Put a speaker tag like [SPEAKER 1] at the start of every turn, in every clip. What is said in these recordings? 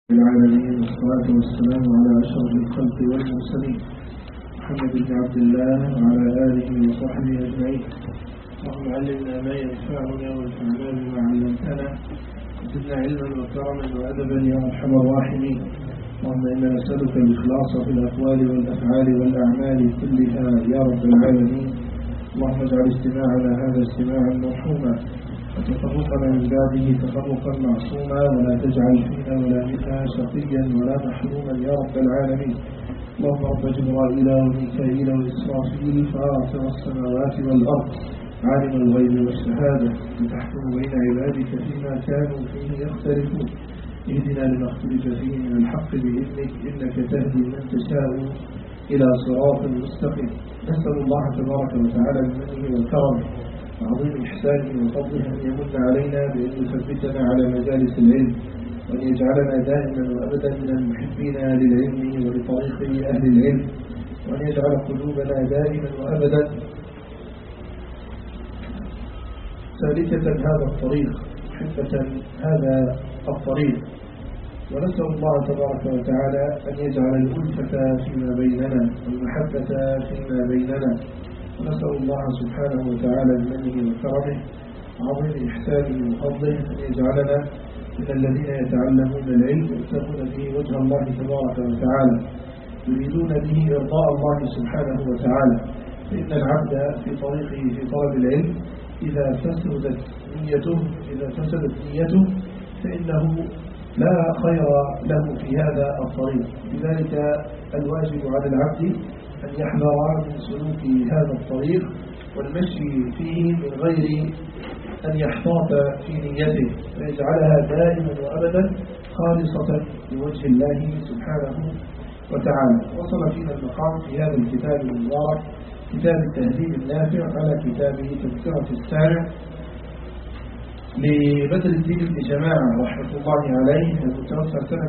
[SPEAKER 1] العالمين والصلاة والسلام على أشرف الخلق والمرسلين محمد بن عبد الله وعلى آله وصحبه أجمعين. اللهم علمنا ما ينفعنا وانفعنا بما علمتنا وزدنا علما وكرما وأدبا يا أرحم الراحمين. اللهم إنا نسألك الإخلاص في الأقوال والأفعال والأعمال كلها يا رب العالمين. اللهم اجعل استماعنا هذا استماعا مرحوما وتفرقنا من بعده تفرقا معصوما ولا تجعل فينا ولا منا شقيا ولا محروما يا رب العالمين. اللهم رب جبرائيل وميكائيل وإسرافيل فاطر السماوات والأرض عالم الغيب والشهادة تحكم بين عبادك فيما كانوا فيه يختلفون. اهدنا لما اختلف فيه من الحق بإذنك إنك تهدي من تشاء إلى صراط مستقيم. نسأل الله تبارك وتعالى بمنه وكرمه وعظيم إحسانه وفضله أن يمن علينا بأن يثبتنا على مجالس العلم وأن يجعلنا دائما وأبدا من المحبين للعلم ولطريق أهل العلم وأن يجعل قلوبنا دائما وأبدا سالكة هذا الطريق محبة هذا الطريق. ونسأل الله تبارك وتعالى أن يجعل الألفة فيما بيننا والمحبة فيما بيننا. ونسأل الله سبحانه وتعالى بمنه وكرمه عظيم إحسانه وفضله أن يجعلنا من الذين يتعلمون العلم ويبتغون به وجه الله تبارك وتعالى يريدون به إرضاء الله سبحانه وتعالى. فإن العبد في طريقه في طلب العلم إذا فسدت نيته فإنه لا خير له في هذا الطريق. لذلك الواجب على العبد أن يحذر من سلوك هذا الطريق والمشي فيه من غير أن يحتاط في نيته ويجعلها دائما وأبدا خالصة لوجه الله سبحانه وتعالى. وصل فينا المقام في هذا الكتاب المبارك كتاب التهذيب النافع على كتاب تذكرة السامع لبدر الدين بن جماعة رحمة الله عليه المتوفى سنة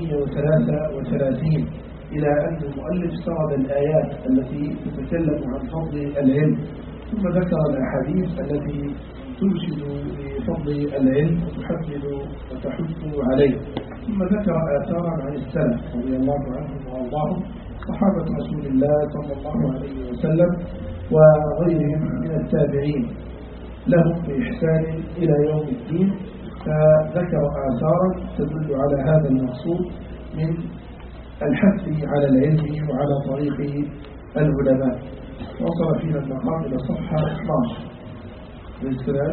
[SPEAKER 1] 733 إلى أن المؤلف سرد الآيات التي تتكلم عن فضل العلم ثم ذكر الأحاديث التي ترشد لفضل العلم وتحفز وتحث عليه ثم ذكر آثارا عن السلف رضي الله عنهم وأرضاهم صحابة رسول الله صلى الله عليه وسلم وغيرهم من التابعين لهم بإحسان إلى يوم الدين. فذكر آثارا تدل على هذا المقصود من الحث على العلم وعلى طريق العلماء. وصل فينا المقام إلى صفحة 12 بالسلام.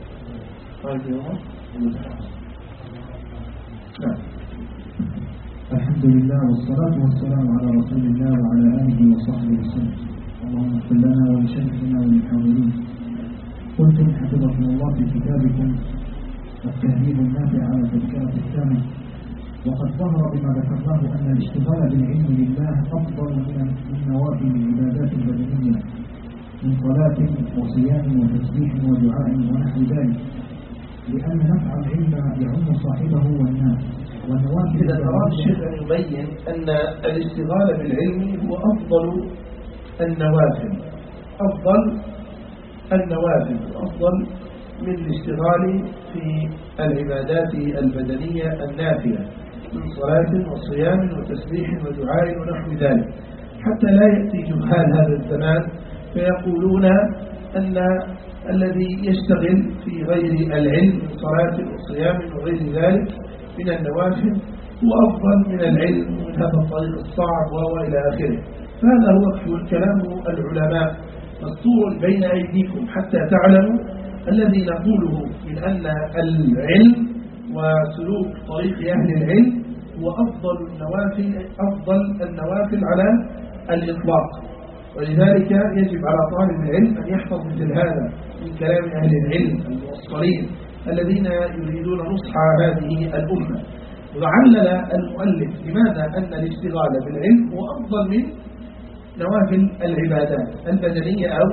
[SPEAKER 2] الحمد لله والصلاة والسلام على رسول الله وعلى آله وصحبه وسلم. اللهم اغفر لنا ولشيخنا وللحاضرين. قلتم حفظكم الله في كتابكم التهذيب النافع على تذكرة السامع وقد ظهر بما ذكرناه أن الاشتغال بالعلم لله أفضل من نوافل العبادات البدنية من صلاة وصيام وتسبيح ودعاء ونحو ذلك لأن نفع العلم يعم صاحبه والناس.
[SPEAKER 1] إذا أراد الشيخ أن يبين أن الاشتغال بالعلم هو أفضل النوافل أفضل من الاشتغال في العبادات البدنية النافلة من صلاة وصيام وتسبيح ودعاء ونحو ذلك حتى لا يأتي جهال هذا الزمان فيقولون أن الذي يشتغل في غير العلم من صلاة وصيام وغير ذلك من النوافل هو أفضل من العلم ومن هذا الطريق الصعب وإلى آخره. فهذا هو كلام العلماء مسطور بين أيديكم حتى تعلموا الذي نقوله من أن العلم وسلوك طريق أهل العلم هو أفضل النوافل على الإطلاق. ولذلك يجب على طالب العلم أن يحفظ مثل هذا من كلام أهل العلم الموصلين الذين يريدون نصح هذه الأمة. وعلل المؤلف لماذا أن الاشتغال بالعلم هو أفضل من نوافل العبادات البدنية أو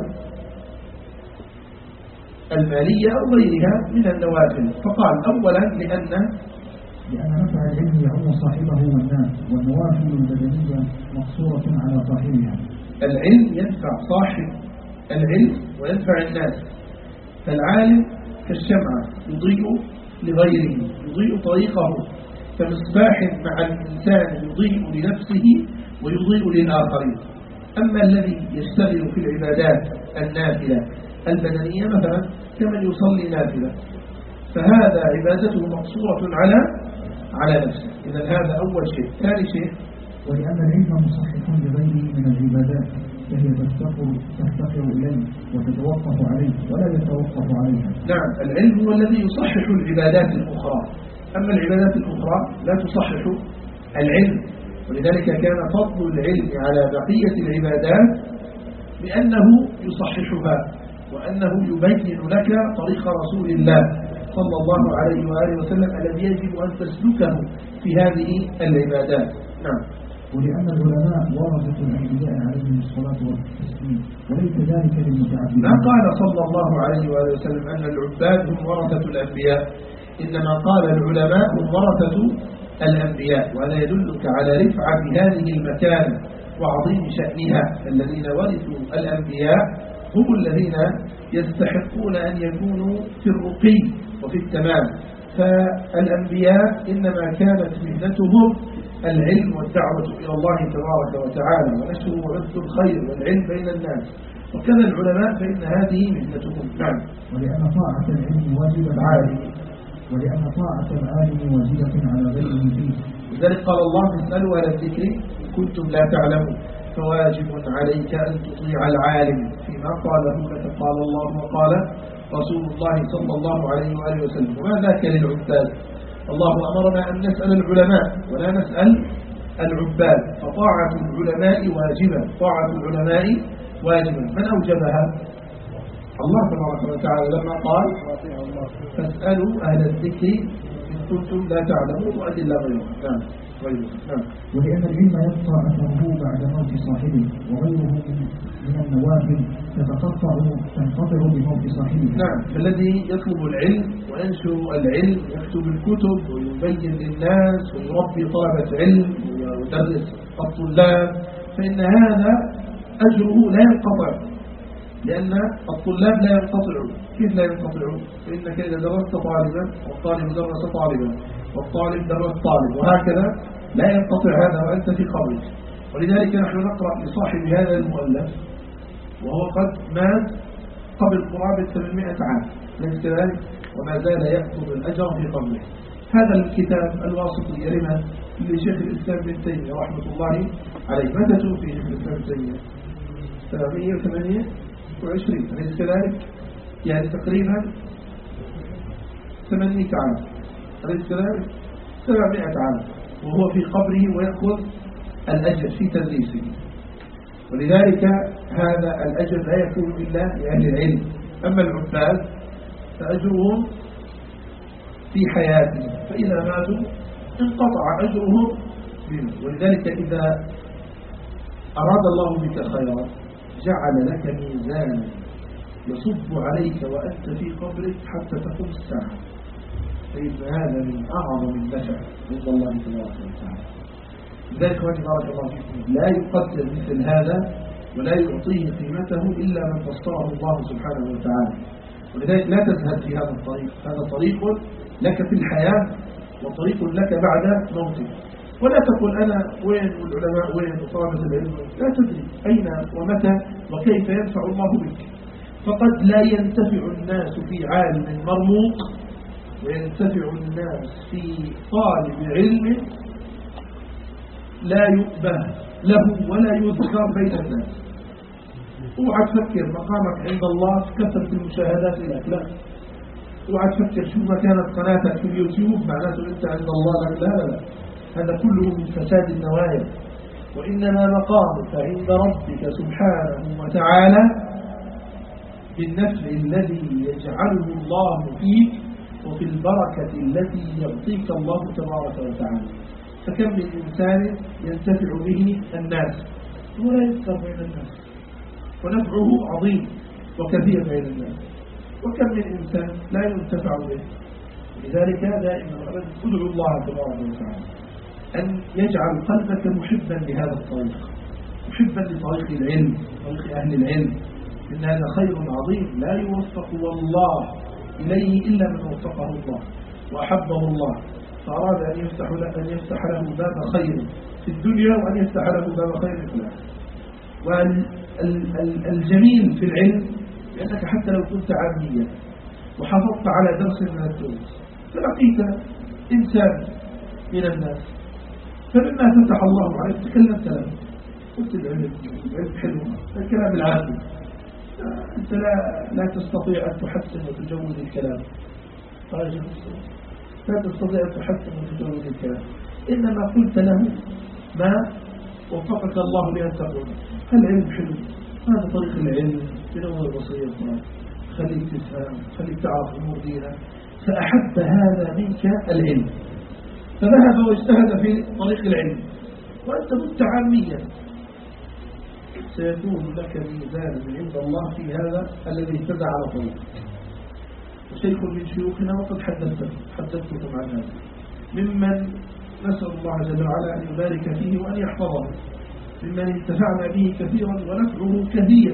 [SPEAKER 1] المالية أو غيرها من النوافل. فقال أولا لأن
[SPEAKER 2] نفع العلم يعم صاحبه والناس والنوافل البدنية مقصورة على صاحبها.
[SPEAKER 1] العلم ينفع صاحب العلم وينفع الناس. فالعالم كالشمعة يضيء لغيره يضيء طريقه كمصباح مع الإنسان يضيء لنفسه ويضيء للآخرين. أما الذي يشتغل في العبادات النافلة البدنية مثلا كمن يصلي نافلة، فهذا عبادته مقصورة على نفسه. إذا هذا أول شيء. ثاني شيء،
[SPEAKER 2] ولأن العلم مصحح لغيره من العبادات، فهي تفتقر إليه وتتوقف عليه ولا يتوقف عليها.
[SPEAKER 1] نعم، العلم هو الذي يصحح العبادات الأخرى، أما العبادات الأخرى لا تصحح العلم. ولذلك كان فضل العلم على بقية العبادات بأنه يصححها، وأنه يبين لك طريق رسول الله صلى الله عليه وآله وسلم الذي يجب أن تسلكه في هذه العبادات. نعم.
[SPEAKER 2] ولأن العلماء ورثة الأنبياء عليهم الصلاة والتسليم، وليس ذلك للمتعبدين.
[SPEAKER 1] ما قال صلى الله عليه وآله وسلم أن العباد هم ورثة الأنبياء، إنما قال العلماء هم ورثة الأنبياء، وهذا يدلك على رفعة هذه المكانة وعظيم شأنها. الذين ورثوا الأنبياء هم الذين يستحقون أن يكونوا في الرقي وفي التمام. فالأنبياء إنما كانت مهنتهم العلم والدعوة إلى الله تبارك وتعالى ونشر وبث الخير والعلم بين الناس، وكذا العلماء فإن هذه مهنتهم. نعم.
[SPEAKER 2] ولأن طاعة العلم واجبة على غيره فيه.
[SPEAKER 1] لذلك قال الله: اسألوا أهل الذكر إن كنتم لا تعلمون، فواجب عليك أن تطيع العالم فيما قاله لك قال الله وقال رسول الله صلى الله عليه وآله وسلم. وما ذاك للعباد؟ الله أمرنا أن نسأل العلماء ولا نسأل العباد، فطاعة العلماء واجبة. طاعة العلماء واجبة. من أوجبها؟ الله تبارك وتعالى لما قال: فاسألوا أهل الذكر إن كنتم لا تعلمون وأدل غيره. نعم.
[SPEAKER 2] ولأن العلم يبقى أثره بعد موت صاحبه، وغيره من النوافل تنقطع بموت صاحبه.
[SPEAKER 1] نعم. فالذي يطلب العلم وينشر العلم يكتب الكتب ويبين للناس ويربي طلبة علم ويدرس الطلاب، فإن هذا أجره لا ينقطع، لأن الطلاب لا ينقطعون. كيف لا ينقطعون؟ فإنك إذا درست طالبا والطالب درس طالبا والطالب درس طالب وهكذا لا ينقطع هذا وأنت في قبرك. ولذلك نحن نقرأ لصاحب هذا المؤلف وهو قد مات قبل قرابة 800 عام، ليس كذلك؟ وما زال يأخذ الأجر في قبره. هذا الكتاب الواسطي لمن؟ لشيخ الإسلام ابن تيمية رحمة الله عليه. متى توفي شيخ الإسلام ابن تيمية؟ 728، ليس كذلك؟ يعني تقريبا 800 عام، أليس كذلك؟ 700 عام وهو في قبره ويأخذ الأجر في تدريسه. ولذلك هذا الأجر لا يكون إلا لأهل العلم. أما العباد فأجرهم في حياتهم، فإذا ماتوا انقطع أجرهم منه. ولذلك إذا أراد الله بك خيرا جعل لك ميزانا يصب عليك وأنت في قبرك حتى تقوم الساعة، فإن هذا من أعظم النفع عند الله تبارك وتعالى. لذلك بارك الله فيكم لا يقدر مثل هذا ولا يعطيه قيمته إلا من فسره الله سبحانه وتعالى. ولذلك لا تزهد في هذا الطريق، هذا طريق لك في الحياة وطريق لك بعد موتك. ولا تقول أنا وين والعلماء وين وطلبة العلم، لا تدري أين ومتى وكيف ينفع الله بك. فقد لا ينتفع الناس في عالم مرموق وينتفع الناس في طالب علم لا يؤبه له ولا يذكر بين الناس. اوعى تفكر مقامك عند الله في كثرة المشاهدات لك، لا. اوعى تفكر شو ما كانت قناتك في اليوتيوب معناته انت عند الله لك، لا. هذا كله من فساد النوايا. وإنما مقامك عند ربك سبحانه وتعالى بالنفع الذي يجعله الله فيك وفي البركة التي يعطيك الله تبارك وتعالى. فكم من إنسان ينتفع به الناس ولا يذكر بين الناس ونفعه عظيم وكثير بين الناس، وكم من إنسان لا ينتفع به. لذلك دائما ادعو الله تبارك وتعالى أن يجعل قلبك محبا لهذا الطريق، محبا لطريق العلم، طريق أهل العلم، إن هذا خير عظيم لا يوفق والله إليه إلا من وفقه الله وأحبه الله فأراد أن يفتح له باب خير في الدنيا وأن يفتح له باب خير في الآخرة. والجميل في العلم لأنك حتى لو كنت عاميا وحافظت على درس من الدروس فلقيت إنسان من الناس فلما فتح الله عليك تكلمت له قلت العلم حلو الكلام العادي أنت لا تستطيع أن تحسن وتجود الكلام لا تستطيع أن تحسن وتجود الكلام إنما قلت له ما وفقك الله لأن تقول العلم حلو هذا طريق العلم بنور بسيط خليك تفهم خليك تعرف أمور دينك فأحب هذا منك العلم فذهب واجتهد في طريق العلم وأنت متعاميا سيكون لك ميزان من عند الله في هذا الذي اهتدى على طريق. وشيخ من شيوخنا وقد حدثتكم عن هذا ممن نسأل الله جل وعلا أن يبارك فيه وأن يحفظه ممن انتفعنا به كثيرا ونفعه كثير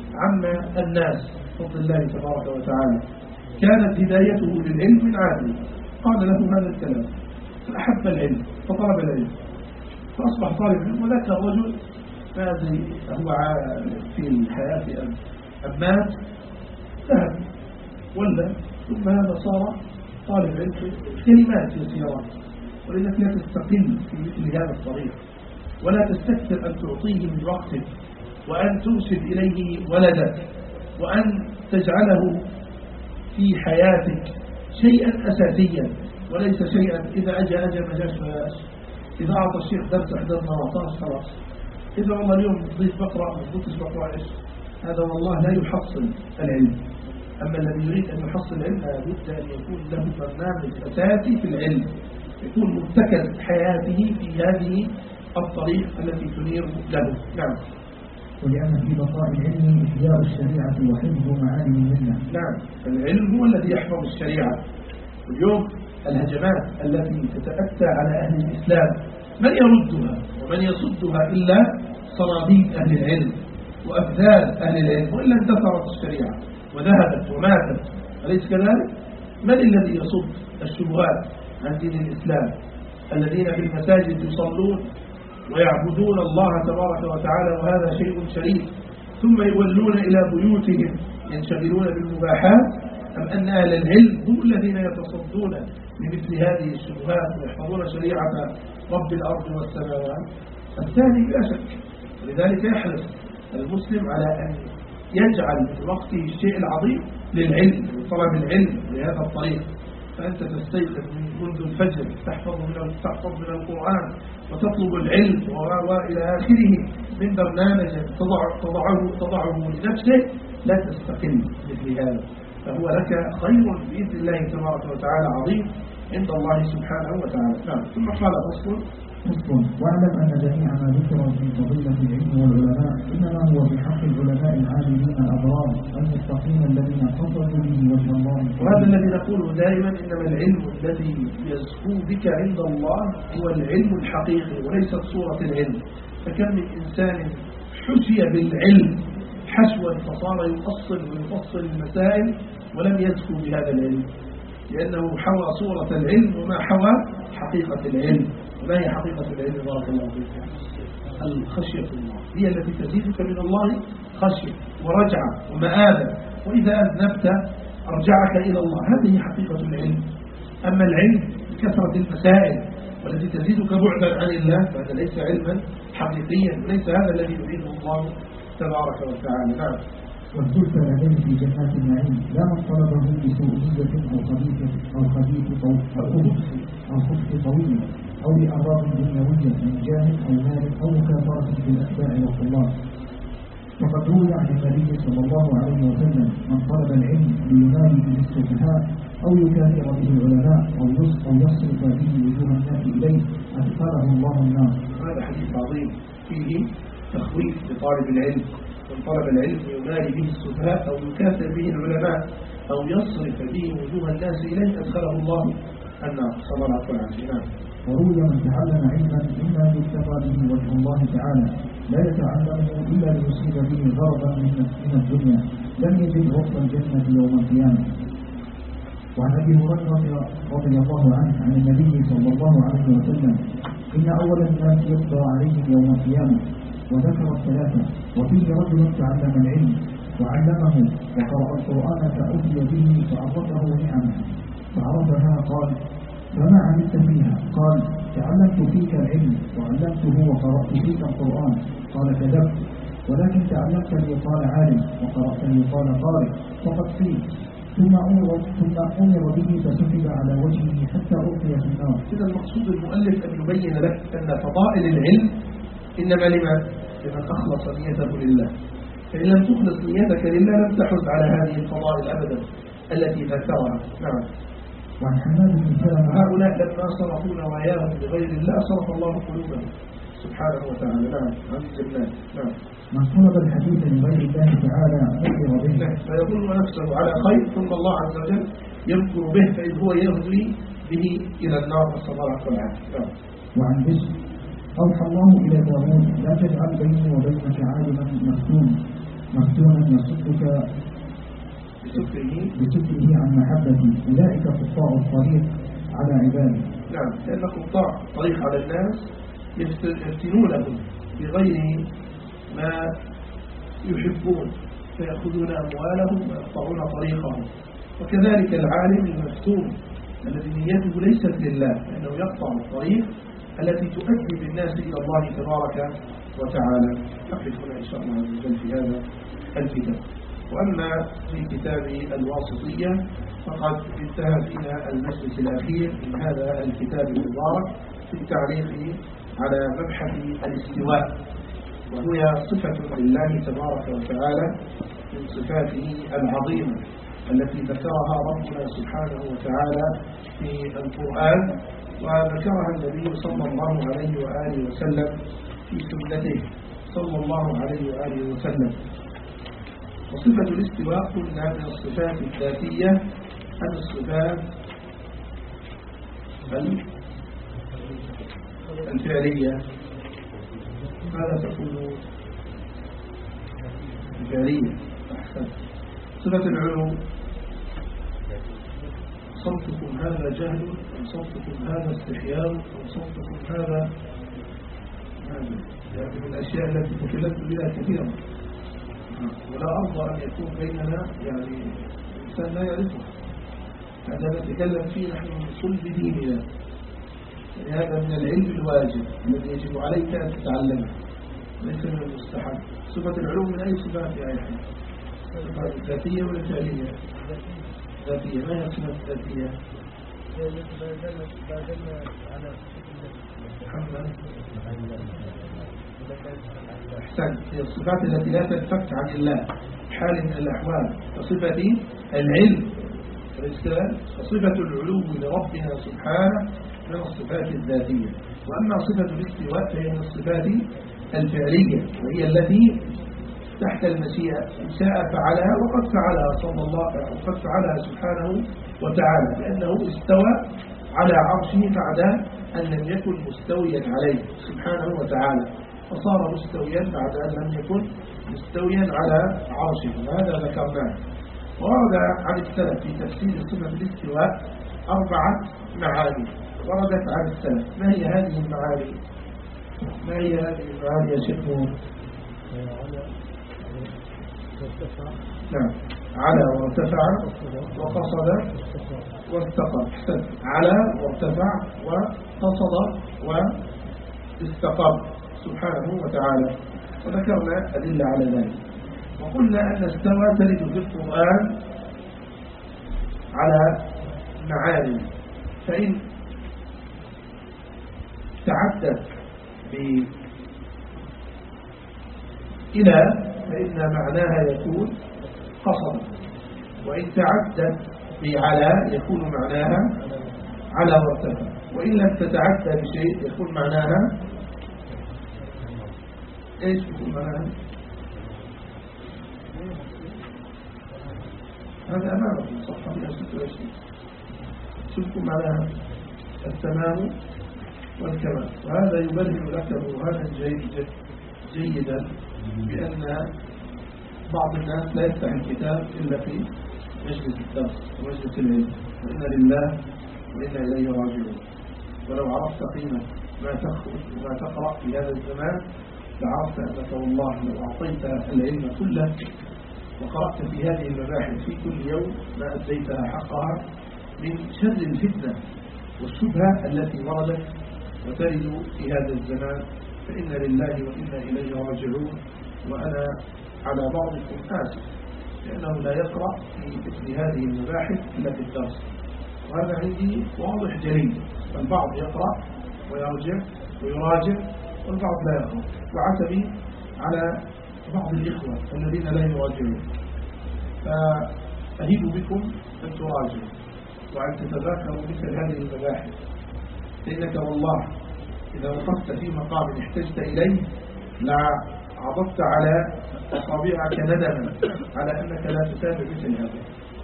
[SPEAKER 1] عما الناس بفضل الله تبارك وتعالى. كانت هدايته للعلم من عادل قال له هذا الكلام فأحب العلم فطلب العلم فأصبح طالب علم. وذاك الرجل ماذا هو في الحياة أم مات ذهب ولا ثم هذا صار طالب علم كلمات يسيرات. ولذلك لا تستقل في مثل هذا الطريق ولا تستكثر أن تعطيه من وقتك وأن ترسل إليه ولدك وأن تجعله في حياتك شيئا أساسيا وليس شيئا إذا أجى ما جاش إذا أعطى الشيخ درس أحدث ما أعطاش خلاص. إذا والله اليوم تضيف بقرأ ما تضيفش بقرأ إيش هذا والله لا يحصل العلم. أما الذي يريد أن يحصل العلم لابد أن يكون له برنامج أساسي في العلم يكون مبتكر حياته في هذه الطريق التي تنير له. نعم.
[SPEAKER 2] ولأن في بقاء العلم إحياء الشريعة وحفظ معاني منها.
[SPEAKER 1] نعم العلم هو الذي يحفظ الشريعة. واليوم الهجمات التي تتأتى على أهل الإسلام من يردها ومن يصدها إلا صناديد أهل العلم وأبذال أهل العلم وإلا اندثرت الشريعة وذهبت وماتت. أليس كذلك؟ من الذي يصد الشبهات عن دين الإسلام؟ الذين في المساجد يصلون ويعبدون الله تبارك وتعالى وهذا شيء شريف ثم يولون إلى بيوتهم ينشغلون بالمباحات. أم أن أهل العلم هم الذين يتصدون لمثل هذه الشبهات ويحفظون شريعة رب الأرض والسماوات؟ الثاني لا شك. ولذلك يحرص المسلم على أن يجعل من وقته الشيء العظيم للعلم وطلب العلم لهذا الطريق. فأنت تستيقظ منذ الفجر تحفظ من القرآن وتطلب العلم وإلى آخره من برنامج تضعه لنفسك لا تستقل مثل هذا. فهو لك خير بإذن الله تبارك وتعالى عظيم عند الله سبحانه وتعالى. نعم. ثم قال فصل
[SPEAKER 2] واعلم أن جميع ما ذكر في فضيلة العلم والعلماء إنما هو في حق العلماء العالمين الأبرار المتقين الذين قصدوا به وجه الله.
[SPEAKER 1] وهذا الذي نقوله دائما إنما العلم الذي يزكو بك عند الله هو العلم الحقيقي وليست صورة العلم. فكم من إنسان حشي بالعلم حشوا فصار يؤصل ويفصل المسائل ولم يزكو بهذا العلم لأنه حوى صورة العلم وما حوى حقيقة العلم. وما هي حقيقة العلم؟ بارك الله فيك. الخشية الله هي التي تزيدك من الله خشية ورجعة ومآبة. وإذا أذنبت أرجعك إلى الله. هذه حقيقة العلم. أما العلم بكثرة المسائل والتي تزيدك بعدا عن الله فهذا ليس علما حقيقيا وليس هذا الذي يريده الله تبارك وتعالى. نعم.
[SPEAKER 2] والزلف العلم في جنات النعيم لا من طلبه بسوء أو خبث طويل أو لأغراض دنيوية من جاه أو مال أو مكافرة في الأتباع والطلاب. وقد روي عن النبي صلى الله عليه وسلم من طلب العلم لينال به السفهاء أو يكافر به العلماء أو يصرف به وجوه الناس إليه أدخله الله النار.
[SPEAKER 1] هذا حديث عظيم فيه تخويف لطالب العلم. من طلب العلم ينال به السفهاء أو يكافر به العلماء أو يصرف به وجوه الناس إليه أدخله الله النار. صلى الله عليه وسلم.
[SPEAKER 2] وروي من تعلم علما مما يبتغى به وجه الله تعالى لا يتعلمه إلا ليصيب به غرضا من الدنيا لم يجد غرف الجنة يوم القيامة. وعن أبي هريرة رضي الله عنه عن النبي صلى الله عليه وسلم: إن أول الناس يقضى عليهم يوم القيامة، وذكر الثلاثة، وفيه رجل تعلم العلم وعلمه وقرأ القرآن فأتي به فعرفه نعمه فعرفها قال: فما عملت فيها؟ قال: تعلمت فيك العلم وعلمته وقرأت فيك القرآن. قال: كذبت، ولكن تعلمت ليقال عالم وقرأت ليقال قارئ، فقد فيه. ثم أمر به فسحب على وجهه حتى ألقي في النار.
[SPEAKER 1] إذا المقصود المؤلف أن يبين لك أن فضائل العلم إنما لمن أخلص نيته لله، فإن لم تخلص نيتك لله لم تحز على هذه الفضائل أبدا التي ذكرها. نعم.
[SPEAKER 2] وعن حماد بن سلمة:
[SPEAKER 1] هؤلاء لما صرفوا نواياهم لغير الله صرف الله قلوبهم سبحانه وتعالى. نعم. عن الجنات. نعم.
[SPEAKER 2] من طلب الحديث لغير الله تعالى ذكر به
[SPEAKER 1] فيظن نفسه على خير، ثم الله عز وجل يذكر به فإذ هو يغزي به إلى النار، نسأل الله العافية.
[SPEAKER 2] وعن بشر: أوحى الله إلى داود: لا تجعل بيني وبينك عالما مفتونا يصدك بسكره عن محبتي، أولئك قطاع الطريق على عبادي.
[SPEAKER 1] نعم، لأن قطاع الطريق على الناس يفتنونهم بغير ما يحبون، فيأخذون أموالهم ويقطعون طريقهم. وكذلك العالم المفتون الذي نيته ليست لله، لأنه يقطع الطريق التي تؤدي بالناس إلى الله تبارك وتعالى. نقف هنا إن شاء الله عز وجل في هذا الكتاب. وأما في كتاب الواسطية فقد انتهت إلى المجلس الأخير من هذا الكتاب المبارك في التعليق على مبحث الاستواء، وهي صفة لله تبارك وتعالى من صفاته العظيمة التي ذكرها ربنا سبحانه وتعالى في القرآن، وذكرها النبي صلى الله عليه وآله وسلم في سنته صلى الله عليه وآله وسلم. وصفة الاستواء قلنا من الصفات الذاتية عن الصفات الفعلية. ماذا تقول الفعلية؟ أحسن. صفة العلو: صوتكم هذا جهل، أم صوتكم هذا استحياء، أم صوتكم هذا يعني من الأشياء التي تكلمت بها كثيرا، ولا أرضى أن يكون بيننا يعني إنسان لا يعرفه. هذا نتكلم فيه نحن من صلب ديننا، يعني هذا من العلم الواجب الذي يجب عليك أن تتعلمه، ليس من المستحب. صفة العلوم من أي صفات يا أخي؟ صفات ذاتية ولا فعلية؟ ذاتية. ما هي الصفات الذاتية؟ أحسن. هي الصفات التي لا تنفك عن الله حال من الأحوال، كصفة العلم وصفة العلو لربنا سبحانه من الصفات الذاتية. وأما صفة الاستواء فهي من الصفات الفعلية، وهي التي تحت المشيئة، إن شاء فعلها وقد فعلها سبحانه وتعالى، لأنه استوى على عرشه بعد أن لم يكن مستويا عليه سبحانه وتعالى، فصار مستويا بعد أن لم يكن مستويا على عرشه، وهذا ذكرناه. ورد عن السلف في تفسير صفة الاستواء 4 معاني وردت عن السلف. ما هي هذه المعاني؟ ما هي هذه المعاني يا شيخ نور؟ نعم. على وارتفع وقصد واستقر. على وارتفع وقصد واستقر سبحانه وتعالى، وذكرنا أدلة على ذلك. وقلنا أن استوى ترد في القرآن على معاني، فإن تعدت إلى فإن معناها يكون قصد، وإن تعدت بعلى يكون معناها على وارتفع، وإن لم تتعدى بشيء يكون معناها إيش يكون معناها؟ هذا أمامكم صفحة 126. شو يكون معناها؟ التمام والكمال. وهذا يبرهن لك برهانا جيدا بأن بعض الناس لا يفتح الكتاب إلا في مجلس الدرس ومجلس العلم، وإنا لله وإنا إليه راجعون. ولو عرفت قيمة ما تخرج وما تقرأ في هذا الزمان لعرفت أنك والله لو أعطيت العلم كله وقرأت في هذه المباحث في كل يوم ما أديتها حقها من شر الفتنة والشبهة التي وردت وترد في هذا الزمان. فإنا لله وإنا إليه راجعون. وأنا على بعضكم آسف لأنه لا يقرأ في مثل هذه المباحث إلا في الدرس، وهذا عندي واضح جلي. البعض يقرأ ويرجع ويراجع والبعض لا يقرأ، وعتبي على بعض الإخوة الذين لا يراجعون. فأهيب بكم أن تراجعوا وأن تتذاكروا مثل هذه المباحث، فإنك والله إذا وقفت في مقام احتجت إليه لعضبت على أصابعك ندما على أنك لا تتابع مثل هذا.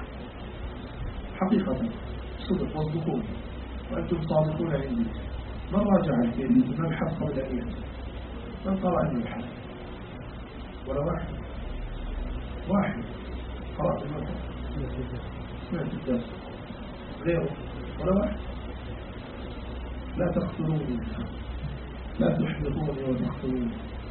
[SPEAKER 1] حقيقة صدق واصدقون وأنتم صادقون عندي. من راجع المبحث قبل أن يأتي؟ من قرأ المبحث؟ ولا واحد قرأت المبحث سمعت الدرس غيره ولا واحد. لا تخسروني، لا تحبطوني وتخسروني.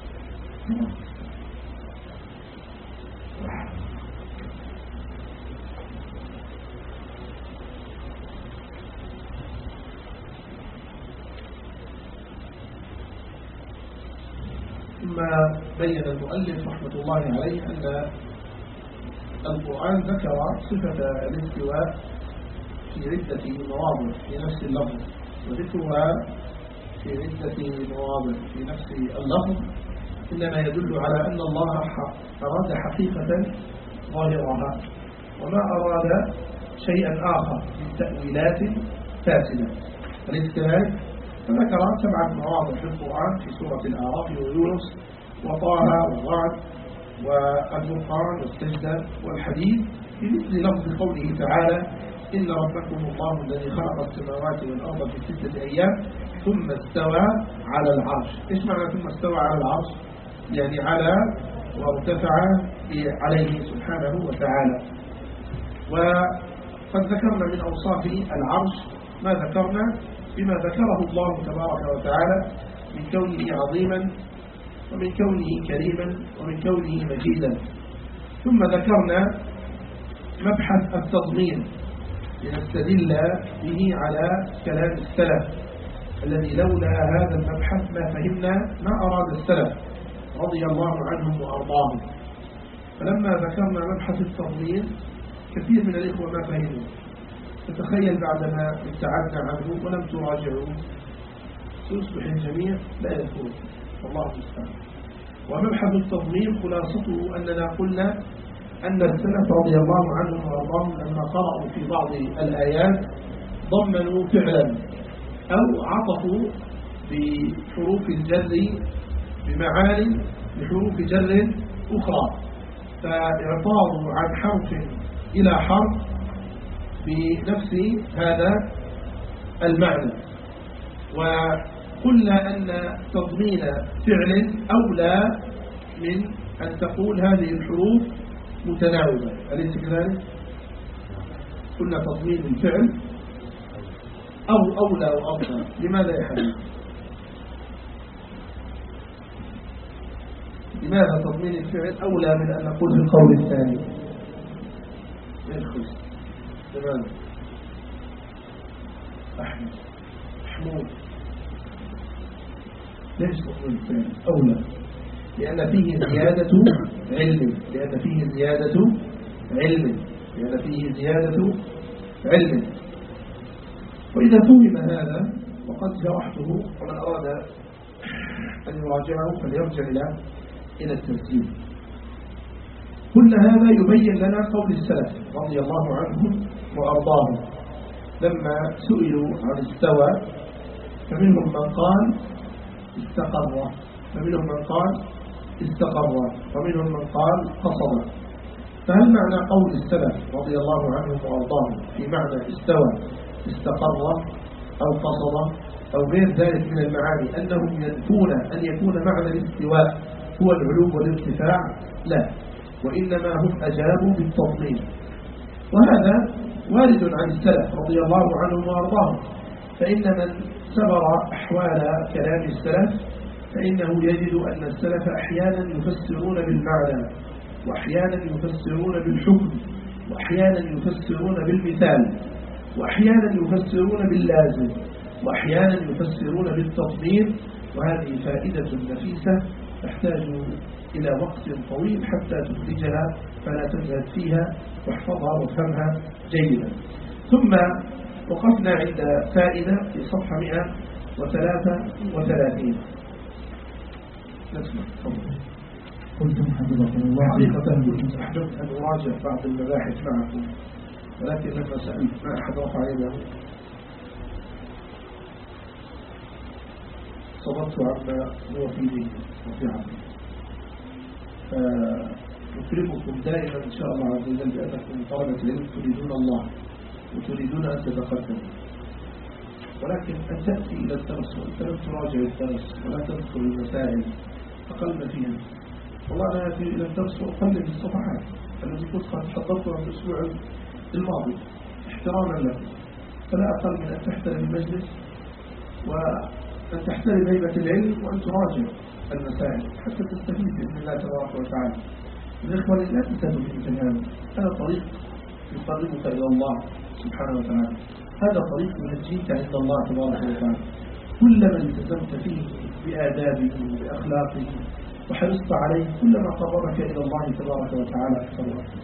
[SPEAKER 1] ثم بين المؤلف رحمة الله عليه أن القرآن ذكر صفة الاستواء في عدة مواضع في نفس اللفظ، وذكرها في عدة مواضع في نفس اللفظ إنما يدل على أن الله أراد حقيقة ظاهرها وما أراد شيئا آخر من تأويلات فاسدة. الاستواء فذكر 7 مواضع في القرآن في سورة الأعراف ويونس وطه والرعد والفرقان والسجدة والحديد بمثل لفظ قوله تعالى إن ربكم الله الذي خلق السماوات والأرض في 6 أيام ثم استوى على العرش. إيش معنى ثم استوى على العرش؟ يعني على وارتفع عليه سبحانه وتعالى. وقد ذكرنا من أوصاف العرش ما ذكرنا بما ذكره الله تبارك وتعالى من كونه عظيما ومن كونه كريما ومن كونه مجيدا. ثم ذكرنا مبحث التضمين لنستدل به على كلام السلف الذي لولا هذا المبحث ما فهمنا ما أراد السلف رضي الله عنهم وأرضاهم. فلما ذكرنا مبحث التضمين كثير من الإخوة ما فهموا. تتخيل بعدما ابتعدنا عنه ولم تراجعوه سيصبح الجميع لا يذكره والله المستعان. ومبحث التضمين خلاصته أننا قلنا أن السلف رضي الله عنهم وأرضاهم لما قرأوا في بعض الآيات ضمنوا فعلا أو عطفوا بحروف الجر بمعاني بحروف جر أخرى، فاعتاضوا عن حرف إلى حرف بنفس هذا المعنى. وقلنا أن تضمين فعل أولى من أن تقول هذه الحروف متناوبة، أليس كذلك؟ قلنا تضمين الفعل أو أولى وأفضل. لماذا يا حبيبي؟ لماذا تضمين الفعل أولى من أن نقول في القول الثاني؟ يدخل لماذا؟ أحمد محمود ليش تضمين الفعل أولى؟ لأن فيه زيادة علم، لأن فيه زيادة علم، لأن فيه زيادة علم. وإذا فهم هذا وقد شرحته ومن أراد أن يراجعه فليرجع إلى التسجيل. كل هذا يبين لنا قول السلف رضي الله عنهم وأرضاهم لما سئلوا عن استوى فمنهم من قال استقر، فمنهم من قال استقر، ومنهم من قال قصد. فهل معنى قول السلف رضي الله عنهم وأرضاهم في معنى استوى استقر أو قصد أو غير ذلك من المعاني أنهم ينفون أن يكون معنى الاستواء هو العلو والارتفاع؟ لا، وإنما هم أجابوا بالتضمين. وهذا وارد عن السلف رضي الله عنهم وأرضاهم، فإن من سبر أحوال كلام السلف فإنه يجد أن السلف أحيانا يفسرون بالمعنى، وأحيانا يفسرون بالحكم، وأحيانا يفسرون بالمثال، وأحيانا يفسرون باللازم، وأحيانا يفسرون بالتضمين. وهذه فائدة نفيسة تحتاج إلى وقت طويل حتى تخرجها، فلا تزهد فيها واحفظها وافهمها جيدا. ثم وقفنا عند فائدة في صفحة 133. نسمع.
[SPEAKER 2] قلتم حفظكم الله.
[SPEAKER 1] حقيقة أحببت أن أراجع بعض المباحث معكم، ولكن لما سألت ما أحد رفع يده صدقت عما هو في ذهني وفي عقلي. فنكرمكم دائما إن شاء الله عز وجل بأنكم طلبة العلم تريدون الله وتريدون أن تتقدموا، ولكن أن تأتي إلى الدرس وأنت لم تراجع الدرس ولا تذكر المسائل أقل فيها. والله أنا أتي إلى الدرس وأقلل الصفحات التي كنت قد حضرتها في الأسبوع الماضي احتراما لكم، فلا أقل من أن تحترم المجلس وأن تحترم هيبة العلم وأن تراجع المسائل حتى تستفيد بإذن الله تبارك وتعالى. الإخوة لا تنسوا في مثل هذا طريق يقربك إلى الله سبحانه وتعالى، هذا طريق ينجيك عند الله تبارك وتعالى. كلما التزمت فيه بآدابه وبأخلاقه وحرصت عليه كلما قربك إلى الله تبارك وتعالى أكثر وأكثر.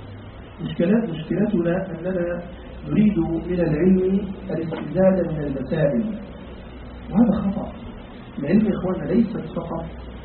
[SPEAKER 1] مشكلتنا أننا نريد من العلم الاستزادة من المسائل، وهذا خطأ. العلم يا إخوانا ليست فقط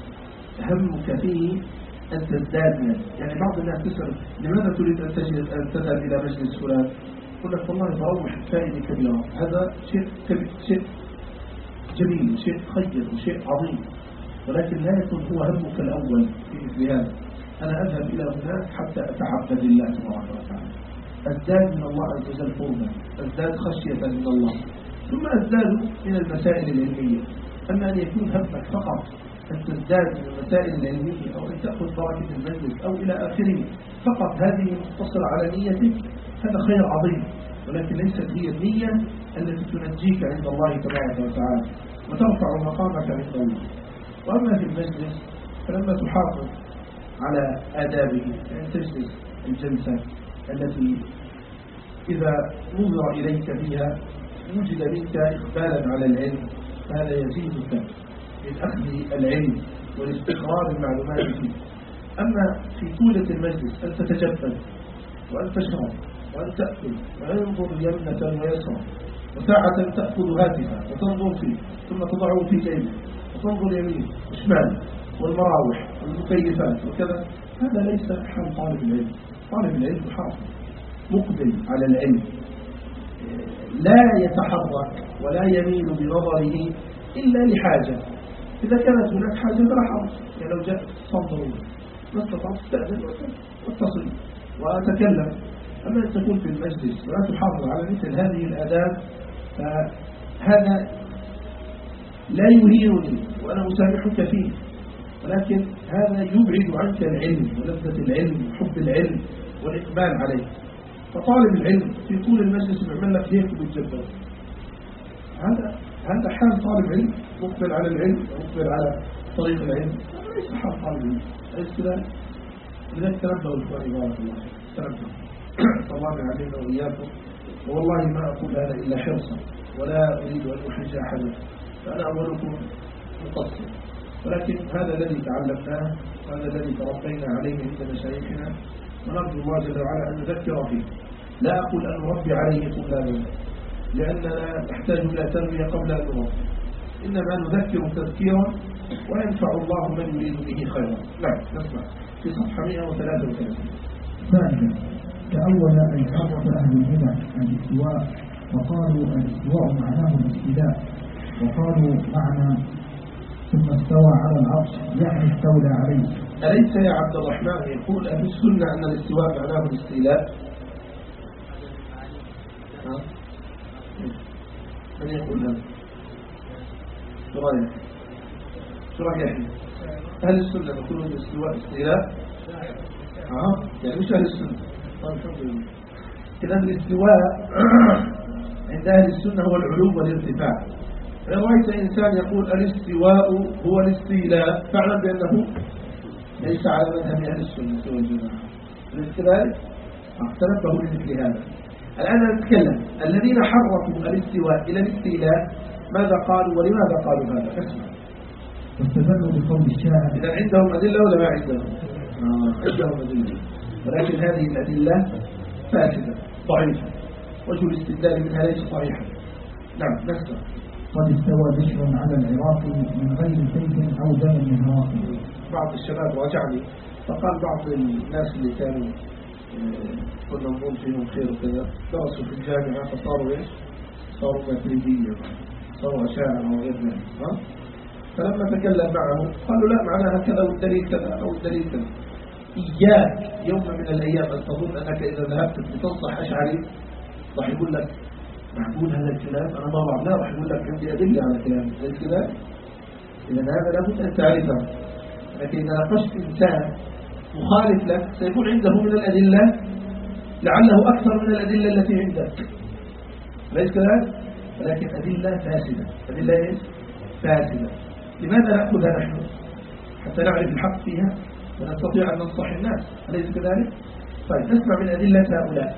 [SPEAKER 1] همك فيه أن تزداد منه. يعني بعض الناس تسأل لماذا تريد أن تذهب إلى مجلس فلان؟ يقول لك والله بروح فائدة كبيرة. هذا شيء جميل، شيء خير وشيء عظيم، ولكن لا يكون هو همك الأول في مثل هذا. أنا أذهب إلى هناك حتى أتعبد الله تبارك وتعالى، أزداد من الله عز وجل قربا، أزداد خشية من الله، ثم أزداد من المسائل العلمية. أما أن يكون همك فقط أن تزداد من المسائل العلمية أو أن تأخذ بركة المجلس أو إلى آخره فقط، هذه مقتصرة على نيتك، هذا خير عظيم، ولكن ليست هي النية التي تنجيك عند الله تبارك وتعالى وترفع مقامك عند الله. وأما في المجلس فلما تحافظ على آدابه، يعني تجلس الجلسة التي إذا نظر إليك فيها وجد منك إقبالا على العلم، فهذا يزيدك من أخذ العلم والاستقرار المعلومات فيه. أما في طولة المجلس أن تتجبد وأن تشرب وأن تأكل وينظر يمنة ويسرى، وساعة تأخذ هاتفا وتنظر فيه ثم تضعه في جيبه وتنظر يمين وشمال والمراوح والمكيفات وكذا، هذا ليس حال طالب العلم. طالب العلم حاضر مقبل على العلم، لا يتحرك ولا يميل بنظره إلا لحاجة. إذا كانت هناك حاجة فلا حرج، يعني لو جاء صدر ما استطعت تستأذن واتصل وأتكلم. أما أن تكون في المجلس ولا تحافظ على مثل هذه الآداب فهذا لا يهينني وأنا أسامحك فيه، ولكن هذا يبعد عنك العلم ولذة العلم وحب العلم والإقبال عليه. فطالب العلم في طول المجلس يعمل لك هيك ويتجبر، هذا حال طالب علم مقبل على العلم ومقبل على طريق العلم، هذا ليس حال طالب علم. أليس كذلك؟ لذلك تنبهوا إخواني بارك الله تنبهوا. الله يعلمنا وإياكم، والله ما أقول هذا إلا حرصا ولا أريد أن أحرج أحدا، فأنا أولكم مقصر، ولكن هذا الذي تعلمناه وهذا الذي تربينا عليه عند مشايخنا، ونرجو الله جل وعلا أن نذكر فيه. لا أقول أن نربي عليه طلابنا لأننا نحتاج إلى تربية قبل أن نربي، إنما نذكر تذكيرا وينفع الله من يريد به خيرا. نعم نسمع في صفحة 133.
[SPEAKER 2] ثانيا، تأول أي عرف أهل البدع الاستواء، وقالوا الاستواء معناه الاستيلاء، وقالوا معنى ثم استوى على العرش يعني استولى عليه.
[SPEAKER 1] أليس يا عبد الرحمن يقول أهل السنة أن الاستواء معناه الاستيلاء؟ من يقول هذا؟ شو رأيك؟ شو رأيك؟ أهل السنة يقولون الاستواء استيلاء؟ يعني مش أهل السنة. طيب الحمد لله. إذا الاستواء عند أهل السنة هو العلو والارتفاع. إذا رأيت إنسان يقول الاستواء هو الاستيلاء فاعلم بأنه ليس على مذهب أهل السنة والجماعة. أليس كذلك؟ تنبهوا لمثل هذا. الآن نتكلم الذين حرفوا الاستواء إلى الاستيلاء ماذا قالوا ولماذا قالوا هذا؟ اسمع.
[SPEAKER 2] واستدلوا بقول الشاعر.
[SPEAKER 1] إذا عندهم أدلة ولا ما عندهم؟ عندهم أدلة، ولكن هذه الأدلة فاسدة ضعيفة، وجه الاستدلال منها ليس صحيحا. نعم نسمع.
[SPEAKER 2] قد استوى بشر على العراق من غير سيف أو دم من هراق.
[SPEAKER 1] بعض الشباب راجعني فقال بعض الناس اللي كانوا كنا نظن فيهم خير وكذا درسوا في الجامعة فصاروا ايش؟ صاروا ماتريدية، صاروا أشاعرة وغير ذلك. فلما تكلم معه قالوا لا معناها كذا والدليل كذا أو الدليل كذا. إياك يوم من الأيام أن تظن أنك إذا ذهبت لتنصح أشعري راح يقول لك معقول هذا الكلام أنا ما بعرف، لا راح يقول لك عندي أدلة على كلام ليس كذا. إذا هذا لابد أن تعرفه. لكن إذا ناقشت إنسان مخالف لك سيكون عنده من الأدلة لعله أكثر من الأدلة التي عندك ليس كذلك، ولكن أدلة فاسدة. أدلة إيه؟ فاسدة. لماذا نأخذها نحن؟ حتى نعرف الحق فيها ونستطيع أن ننصح الناس أليس كذلك؟ طيب نسمع من أدلة هؤلاء.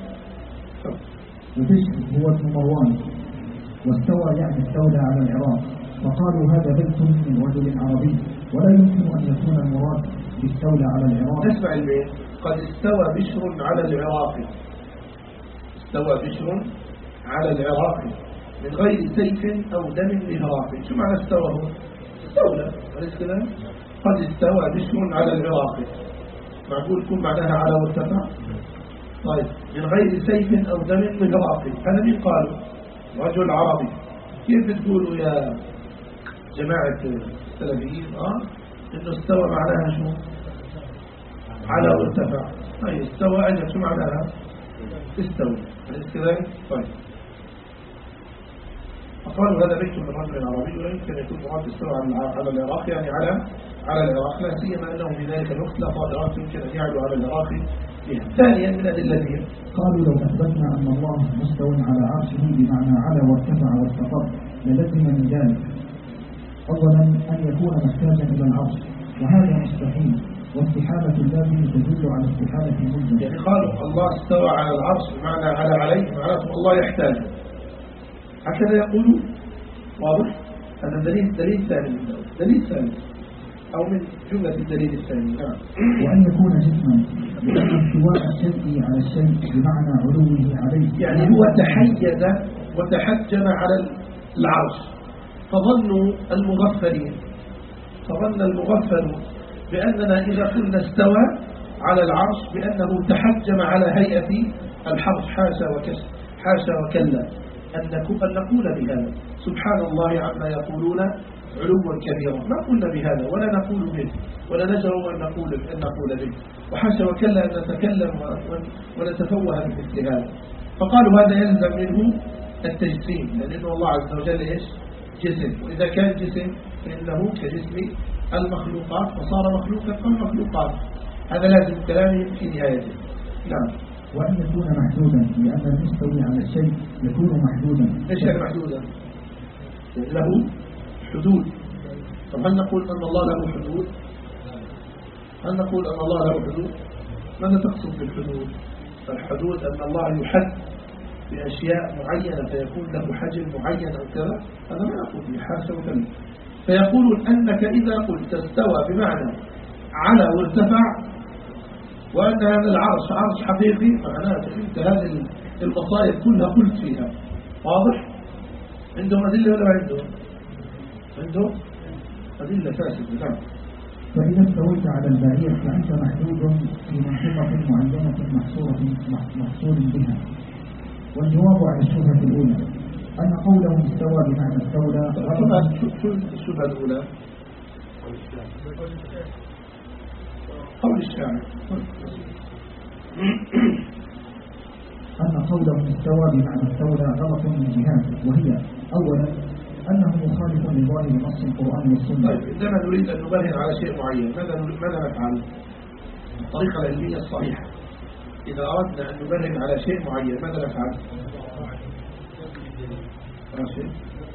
[SPEAKER 2] وبشر هو ابن مروان واستوى يعني استولى على العراق، فقالوا هذا بيت من رجل عربي ولا يمكن أن يكون المراد باستولى على العراق.
[SPEAKER 1] نسمع البيت. قد استوى بشر على العراق. استوى بشر على العراق من غير سيف أو دم مهراق. شو معنى استوى هو؟ استولى أليس كذا؟ قد استوى بشر على العراق معقول يكون معناها على وارتفع؟ طيب من غير سيف أو دم مهراق هذا مين قالوا؟ رجل عربي. كيف تقولوا يا جماعة السلفيين إنه استوى معناها شو؟ على وارتفع. طيب استوى أجل شو معناها؟ استوى أليس كذلك؟ طيب فقالوا هذا بيت من رجل عربي ولا يمكن يكون مراد استوى على العراق يعني على العراق، لا سيما أنه في ذلك الوقت لا قادرات يمكن أن يعلو على العراق فيها. ثانيا من أدلتهم
[SPEAKER 2] قالوا لو أثبتنا أن الله مستوى على عرشه بمعنى على وارتفع واستقر للزم من ذلك أولا أن يكون محتاجا إلى العرش، وهذا مستحيل، واستحالة اللازم تدل على استحالة الملزم.
[SPEAKER 1] يعني قالوا الله استوى على العرش بمعنى عليه معناته الله يحتاج، هكذا يقولوا. واضح؟ هذا دليل ثاني دليل ثاني أو من جملة الدليل الثاني. نعم.
[SPEAKER 2] وأن يكون جسما لأن استواء الشيء على الشيء بمعنى علوه عليه،
[SPEAKER 1] يعني هو تحيز وتحجم على العرش. فظن المغفلون بأننا إذا قلنا استوى على العرش بأنه تحجم على هيئة الحرش، حاشا وكلا أن نقول بهذا سبحان الله عما يقولون علوا كبيرا. ما قلنا بهذا ولا نقول به ولا نجرؤ أن نقول به، وحاشا وكلا أن نتكلم ونتفوه بمثل هذا. فقالوا هذا يلزم منه التجسيم، لأن الله عز وجل إيش؟ جسم، وإذا كان جسم فإنه كجسم المخلوقات فصار مخلوقا كالمخلوقات. هذا لازم كلامه في نهايته. نعم.
[SPEAKER 2] وأن يكون محدودا لأن المستوي على الشيء يكون محدودا.
[SPEAKER 1] إيش يعني محدودا؟ له حدود. طب هل نقول أن الله له حدود؟ ماذا تقصد بالحدود؟ الحدود أن الله يحد بأشياء معينة فيكون له حجم معين أو كذا، هذا ما نقول به حاشا وكلا. فيقولون أنك إذا قلت استوى بمعنى على وارتفع وأن هذا العرش عرش حقيقي معناته أنت هذه المصائب كلها قلت فيها. واضح؟ عندهم أدلة ولا عندهم؟ عندهم أدلة فاسدة. نعم.
[SPEAKER 2] فإذا استويت على البعير فأنت محدود في منطقة معينة محصور بها. والجواب على الشبهة الأولى أن قوله استوى بمعنى استولى.
[SPEAKER 1] شو الشبهة الأولى؟ قول الشاعر
[SPEAKER 2] أن قوله استوى بمعنى استولى غلط من جهات، وهي أولا أنه مخالف لظاهر نص القرآن والسنة.
[SPEAKER 1] طيب عندما نريد أن نبرهن على شيء معين ماذا نفعل؟ الطريقة العلمية الصحيحة إذا أردنا أن نبرهن على شيء معين ماذا نفعل؟ راشد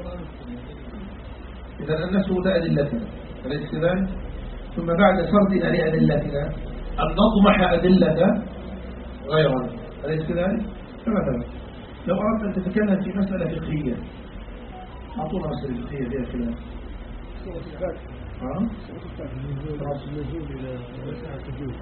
[SPEAKER 1] إذا أن نسرد أدلتنا أليس كذلك؟ ثم بعد سردنا لأدلتنا أن نطمح أدلة غيرها أليس كذلك؟ فمثلا لو أردت أن تتكلم في مسألة فقهية أعطونا مسألة فقهية فيها خلاف
[SPEAKER 3] النزول إلى مساحة الجود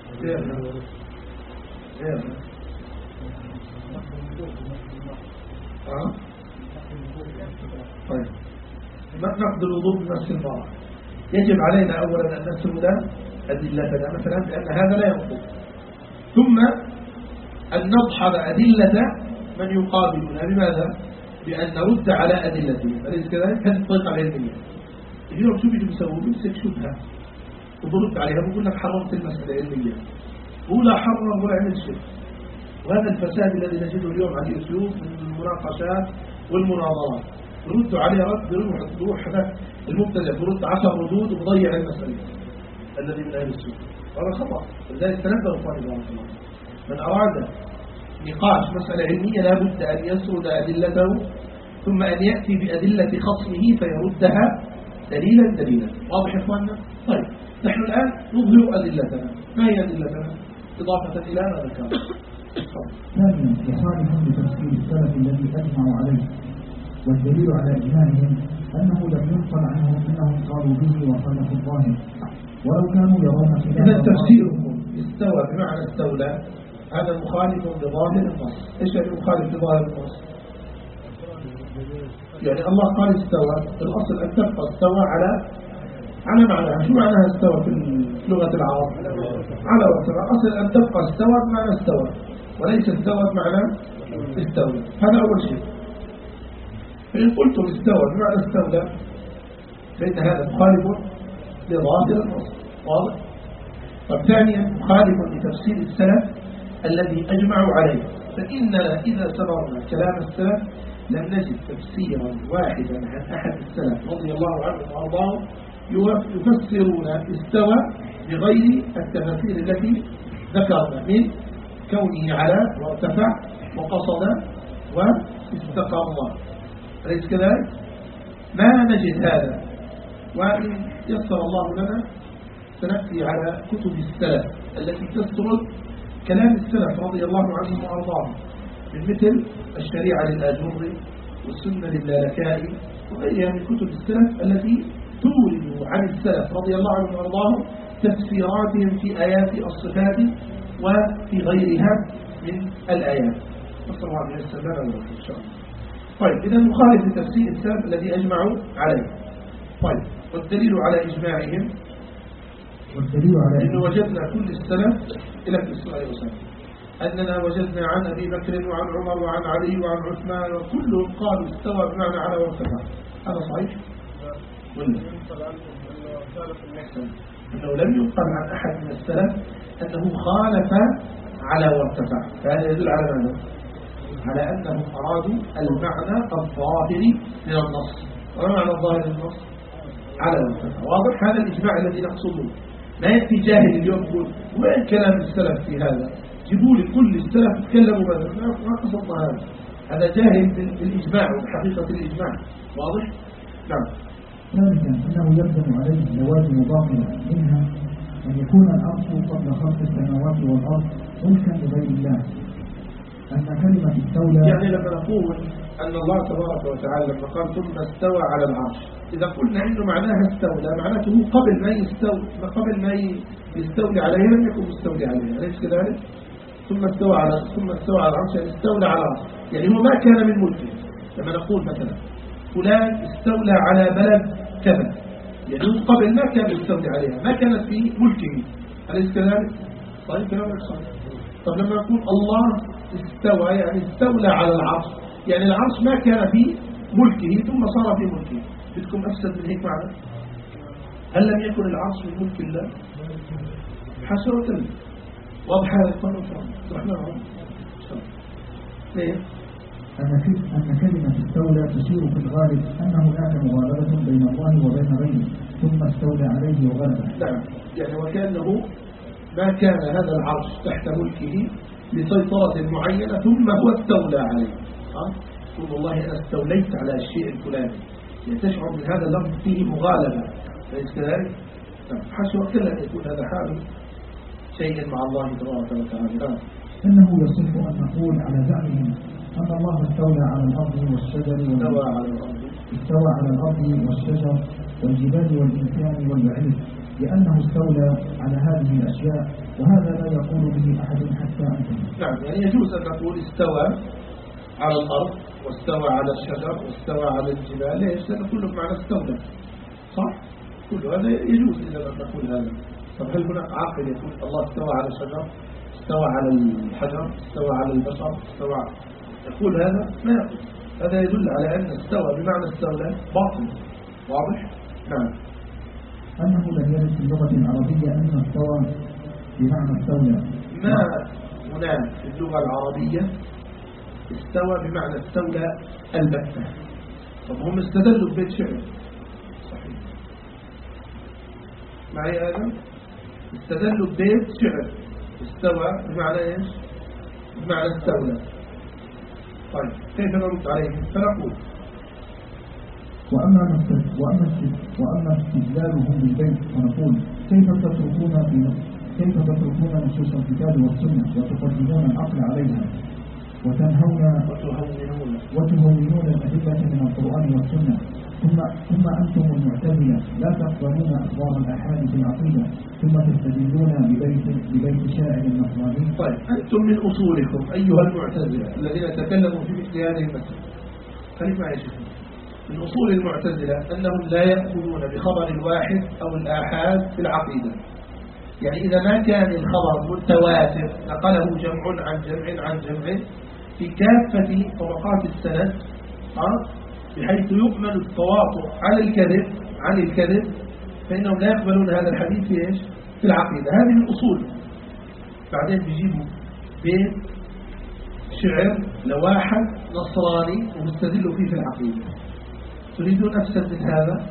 [SPEAKER 1] طيب نقض الوضوء بنفس المرة يجب علينا أولا أن نسرد أدلتنا مثلا لأن هذا لا ينقض ثم أن نضحض أدلة من يقابلنا بماذا؟ بأن نرد على أدلته أليس كذلك؟ هذه الطريقة العلمية اليوم شو بيجي بيسووا بيمسك شبهة وبرد عليها بقول لك حرمت المسألة العلمية هو لا حرم ولا عمل شيء وهذا الفساد الذي نجده اليوم على اليوتيوب من المناقشات والمناظرات نرد عليه رد بروح هذا المبتدع برد 10 ردود وبضيع المسألة الذي من أهل السوء هذا خطأ لذلك تنبه إخواني بارك الله من أراد نقاش مسألة علمية لا بد أن يسرد أدلته ثم أن يأتي بأدلة خصمه فيردها دليلا واضح يا إخواننا؟ طيب نحن الآن نظهر أدلتنا ما هي أدلتنا؟ إضافة إلى ما ذكرنا
[SPEAKER 2] ثانيا يخالف بتفسير السلف الذي أجمعوا عليه والدليل على إيمانهم أنه لم ينقل عنهم أنهم قالوا به وخالفوا الظاهر ولو كانوا يرون خلاف
[SPEAKER 1] إذا تفسيرهم استوى بمعنى استولى هذا مخالف بظاهر النص إيش يعني مخالف بظاهر النص؟ يعني الله قال استوى الأصل أن تبقى استوى على معنى شو معناها استوى في لغة العرب على وقتها أصل أن تبقى استوى بمعنى استوى وليس استوى بمعنى استوى هذا أول شيء فإن قلتم استوى بمعنى استولى فإن هذا مخالف لظاهر النص واضح طب ثانيا مخالف لتفسير السلف الذي أجمعوا عليه فإننا إذا سبرنا كلام السلف لم نجد تفسيرا واحدا عن أحد السلف رضي الله عنهم وأرضاهم يفسرون استوى بغير التفاسير التي ذكرنا من كونه على وارتفع وقصد واستقر أليس كذلك؟ ما نجد هذا وإن يسر الله لنا سنأتي على كتب السلف التي تسرد كلام السلف رضي الله عنهم وأرضاهم من مثل الشريعة للآجري والسنة للالكائي وغيرها من كتب السلف التي تورد عن السلف رضي الله عنهم وأرضاهم تفسيراتهم في آيات الصفات وفي غيرها من الآيات نسأل الله عليه السلام إن شاء الله طيب إذا مخالف لتفسير السلف الذي أجمعوا عليه طيب والدليل على إجماعهم إنه وجدنا كل السلف إلى الإسرائيل وسلم أننا وجدنا عن أبي بكر وعن عمر وعن علي وعن عثمان وكلهم قالوا استوى بمعنى على وارتفع هذا صحيح؟ ولا أنه لم ينقل عن أحد من السلف أنه خالف على وارتفع فهذا يدل على ماذا؟ على أنهم أرادوا المعنى الظاهري من النص وما معنى الظاهر من النص؟ على وارتفع واضح هذا الإجماع الذي نقصده ما يأتي جاهل اليوم يقول وين كلام السلف في هذا جيبوا لي كل السلف تكلموا بهذا ما قصدنا هذا جاهل بالإجماع وبحقيقة الإجماع واضح؟ نعم
[SPEAKER 2] ثالثا أنه يلزم عليه لوازم باطلة منها أن يكون الأرض قبل خلق السماوات والأرض ملكا لغير الله أن كلمة استولى
[SPEAKER 1] يعني لما نقول أن الله تبارك وتعالى لما قال ثم استوى على العرش إذا قلنا إنه معناها استولى معناته قبل ما يستولي عليها لم يكن مستولي عليها أليس كذلك؟ ثم استوى على العرش يعني استولى على العرش يعني هو ما كان من ملكه لما نقول مثلا فلان استولى على بلد كذا يعني هو قبل ما كان يستولي عليها ما كانت في ملكه أليس كذلك؟ طيب كلامك صحيح طب لما نقول الله استوى يعني استولى على العرش يعني العرش ما كان في ملكه ثم صار في ملكه بدكم أفسد من هيك معنى هل لم يكن العرش من ملك الله حسرة واضح هذا القانون رحمه ليه
[SPEAKER 2] أن كلمة استولى تشير في الغالب أن هناك مغالبة بين الله وبين غيره ثم استولى عليه وغلبه
[SPEAKER 1] نعم يعني وكأنه ما كان هذا العرش تحت ملكه لسيطرة معينة ثم هو استولى عليه. يقول والله أنا استوليت على الشيء الفلاني، يعني تشعر من هذا اللفظ فيه مغالبة، ليس كذلك؟ حاشا وكلا أن يكون هذا حال شيء مع الله تبارك وتعالى.
[SPEAKER 2] إنه يصح أن نقول على زعمهم أن الله استولى على الأرض والشجر استوى على الأرض والشجر والجبال والإنسان والبعير، لأنه استولى على هذه الأشياء، وهذا لا يقول به أحد حتى أنتم.
[SPEAKER 1] نعم، يعني يجوز أن نقول استوى على الأرض واستوى على الشجر واستوى على الجبال. ليش؟ لأن كله بمعنى استولى، صح؟ كل هذا يجوز إذا لم نقول هذا. طب هل هناك عاقل يقول الله استوى على الشجر، استوى على الحجر، استوى على البشر، استوى؟ يقول هذا؟ ما يقول. هذا يدل على أن استوى بمعنى استولى باطل. واضح؟ نعم.
[SPEAKER 2] أنه لم يرد في اللغة العربية أن استوى بمعنى استولى.
[SPEAKER 1] ما هناك في اللغة العربية استوى بمعنى استولى البتة. طب هم استدلوا ببيت شعر، صحيح معي هذا؟ استدلوا ببيت شعر استوى بمعنى ايش؟ بمعنى استولى. طيب كيف نرد عليهم؟ فنقول وأما استدلالهم بالبيت فنقول كيف تتركون نصوص الكتاب والسنة وتقدمون العقل عليها وتهونون الأدلة من القرآن والسنة، ثم أنتم المعتزلة لا تقبلون أخبار الأحاديث في العقيدة، ثم تستدلون ببيت شاعر نصراني. طيب أنتم من أصولكم أيها المعتزلة الذين تكلموا في مثل هذه المسألة، خليك معي شيخ، من أصول المعتزلة أنهم لا يأخذون بخبر الواحد أو الآحاد في العقيدة. يعني إذا ما كان الخبر متواتر نقله جمع عن جمع عن جمع في كافة طبقات السند بحيث يؤمن التواطؤ عن الكذب فإنهم لا يقبلون هذا الحديث في إيش؟ في العقيدة. هذه الأصول. بعدين بيجيبوا بيت شعر لواحد نصراني ومستدلوا فيه في العقيدة. تريدون أن تسدد هذا؟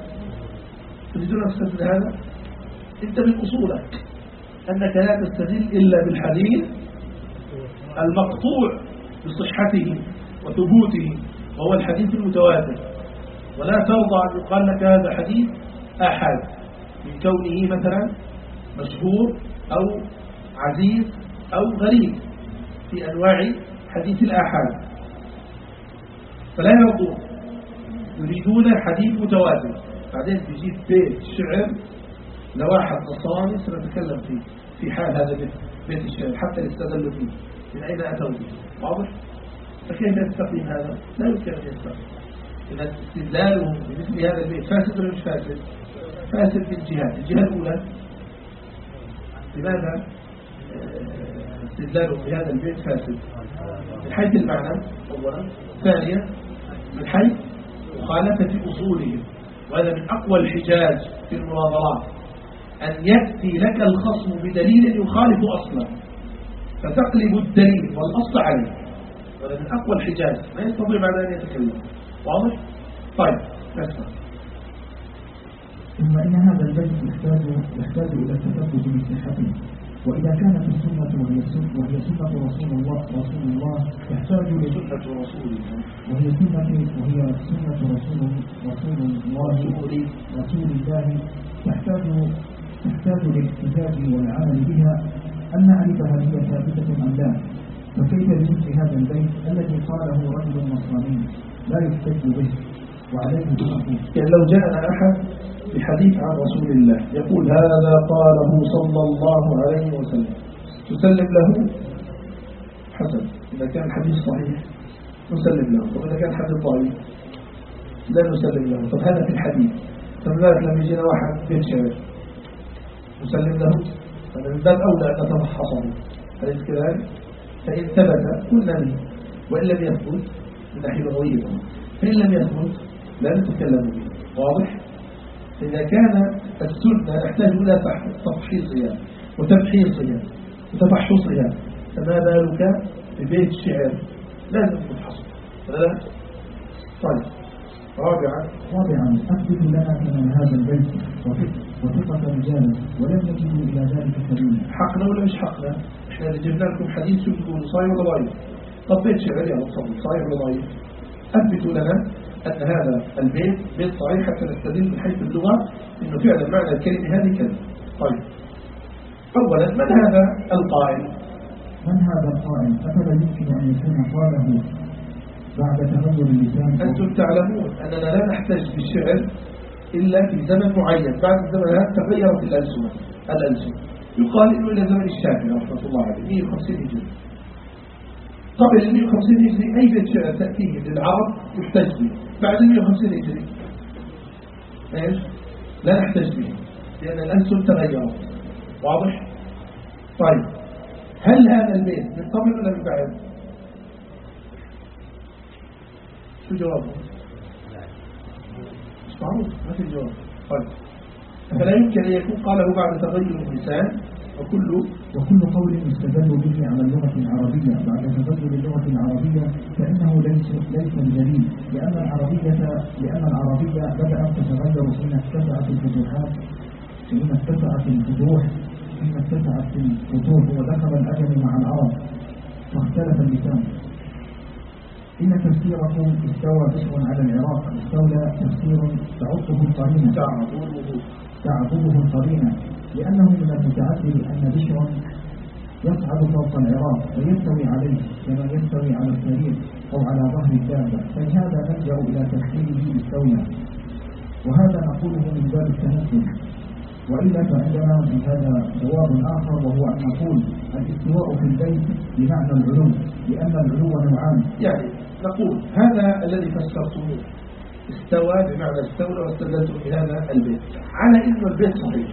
[SPEAKER 1] أنت من أصولك أنك لا تستدل إلا بالحديث المقطوع بصحته وثبوته وهو الحديث المتواتر، ولا ترضى أن يقال لك هذا حديث آحاد من كونه مثلا مشهور أو عزيز أو غريب في أنواع حديث الآحاد، فلا يرضون، يريدون حديث متواتر. بعدين بيجيب بيت شعر لواحد نصراني سنتكلم فيه في حال هذا بيت الشعر حتى يستدلوا فيه من أين أتوا به. واضح؟ فكيف يستقيم هذا؟ لا يمكن أن يستقيم. إذا استدلالهم بمثل هذا البيت فاسد ولا مش فاسد؟ فاسد من الجهة الأولى. لماذا استدلالهم بهذا البيت فاسد؟ من حيث المعنى أولا، ثانيا من حيث مخالفة أصولهم، وهذا من أقوى الحجاج في المناظرات، أن يأتي لك الخصم بدليل يخالف أصلا فتقلب الدليل والأصل عليه، وهذا من أقوى الحجاج، ما يستطيع بعد أن يتكلم. واضح؟ طيب نسمع.
[SPEAKER 2] ثم إن هذا البيت يحتاج إلى التثبت من صحته، وإذا كانت السنة وهي سنة رسول الله تحتاج
[SPEAKER 1] لسنة رسول
[SPEAKER 2] الله تحتاج للاحتجاج والعمل بها أن نعرفها هي ثابتة أم لا. فكيف بمثل هذا البيت الذي قاله رجل نصراني لا يحتج به وعليه تحقيق؟
[SPEAKER 1] يعني لو جاءنا أحد بحديث عن رسول الله يقول هذا قاله صلى الله عليه وسلم، تسلم له؟ حسن، إذا كان الحديث صحيح نسلم له، وإذا كان الحديث ضعيف لا نسلم له. طب هذا في الحديث، فلذلك لما يجينا واحد بيت شعر نسلم له؟ فمن باب أولى أن نتفحصه، أليس كذلك؟ فإن ثبت قلنا به، وإن لم يثبت من ناحية لغوية، فإن لم يثبت لا نتكلم به. واضح؟ إذا كان السنة نحتاج إلى تفحيصها وتبحيصها وتفحصها، فما بالك ببيت الشعر لازم تفحصه. لا؟ طيب رابعا
[SPEAKER 2] أثبت لنا من هذا البيت وثقة رجالا ولم يجدوا إلى ذلك سبيلا.
[SPEAKER 1] حقنا ولا مش حقنا؟ احنا اللي جبنا لكم حديث شو تقولوا صحيح ولا ضعيف؟ طب بيت شعر يا تفضل صحيح ولا ضعيف؟ أثبتوا لنا أن هذا البيت بيت صحيح حتى نستدل من حيث اللغة إنه فعلا معنى الكلمة هذه كذا. طيب أولا من هذا القائل؟
[SPEAKER 2] من هذا القائل؟ أفلا يمكن أن يكون قاله بعد تغير اللسان؟
[SPEAKER 1] أنتم تعلمون أننا لا نحتاج بالشعر إلا في زمن معين، بعد الزمن هذا تغيرت الألسنة. يقال إنه إلى زمن الشافعي رحمة الله عليه 150 هجري. قبل 150 هجري أي بيت شعر تأتيه للعرب يحتاج به، بعد 150 هجري إيش؟ لا نحتاج به لأن الألسنة تغيرت. واضح؟ طيب هل هذا البيت من قبل ولا من بعد؟ شو جوابه؟ مش معروف، ما في جواب. طيب فلا يمكن أن يكون قاله بعد تغير اللسان
[SPEAKER 2] وكل قول يستدل به على اللغة العربية بعد تغير اللغة العربية فإنه ليس بدليل، لأن العربية بدأت تتغير حين اتسعت الفتوح ودخل الأجل مع العرب فاختلف اللسان. إن تفسيركم استوى بشر على العراق استولى تفسير تعبده القرينة، لأنه من المتعدد أن بشرا يصعد فوق العراق ويستوي عليه كما يستوي على السرير أو على ظهر الدابة، فلهذا نلجأ إلى تفسيره استولى، وهذا نقوله من باب التنزل. وإلا فعندنا في هذا جواب آخر، وهو أن نقول الاستواء في البيت بمعنى العلو، لأن العلو نوعان.
[SPEAKER 1] يعني نقول هذا الذي فسرتموه استوى بمعنى استولى واستدلتم بهذا البيت على إنه البيت صحيح،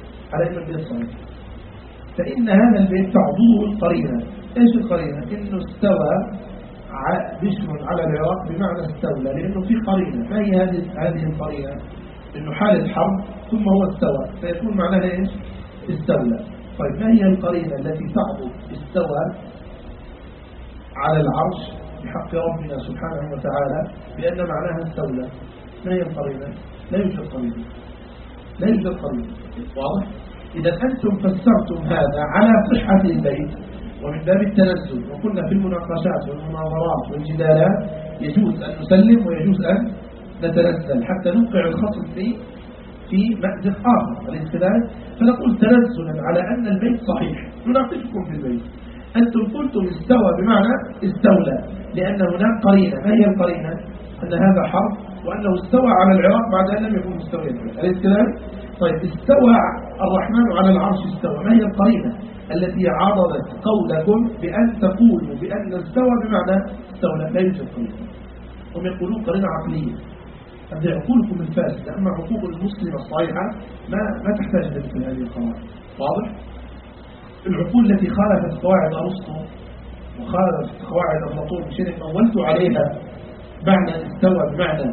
[SPEAKER 1] فإن هذا البيت تعضوه القرينة. إيش القرينة؟ إنه استوى بشر على العراق بمعنى استولى، لأنه في قرينة. ما هي هذه القرينة؟ إنه حالة حرب ثم هو استوى، فيكون معناها إيش؟ استولى. طيب ما هي القرينة التي تعضو استوى على العرش بحق ربنا سبحانه وتعالى بأن معناها استولى؟ ما هي القرينة؟ لا يوجد قرينة. واضح؟ إذا أنتم فسرتم هذا على صحة البيت ومن باب التنزل، وقلنا في المناقشات والمناظرات والجدالات يجوز أن نسلم ويجوز أن نتنزل حتى نوقع الخصم في مأزق آخر الاختلاف، فنقول تنزلا على أن البيت صحيح. نناقشكم في البيت، أنتم قلتم استوى بمعنى استولى لأن هناك قرينة. ما هي القرينة؟ أن هذا حرب وأنه استوى على العراق بعد أن لم يكن مستويا. الاختلاف. طيب استوى الرحمن على العرش استوى، ما هي القرينة التي عرضت قولكم بأن تقولوا بأن استوى بمعنى استولى؟ لا يوجد قرينة. هم يقولون قرينة عقلية. هذه عقولكم الفاسدة، أما عقول المسلم الصحيحة ما تحتاج لمثل هذه القواعد. واضح؟ العقول التي خالفت قواعد أرسطو وخالفت قواعد أفلاطون بشيء مولت عليها معنى استوى بمعنى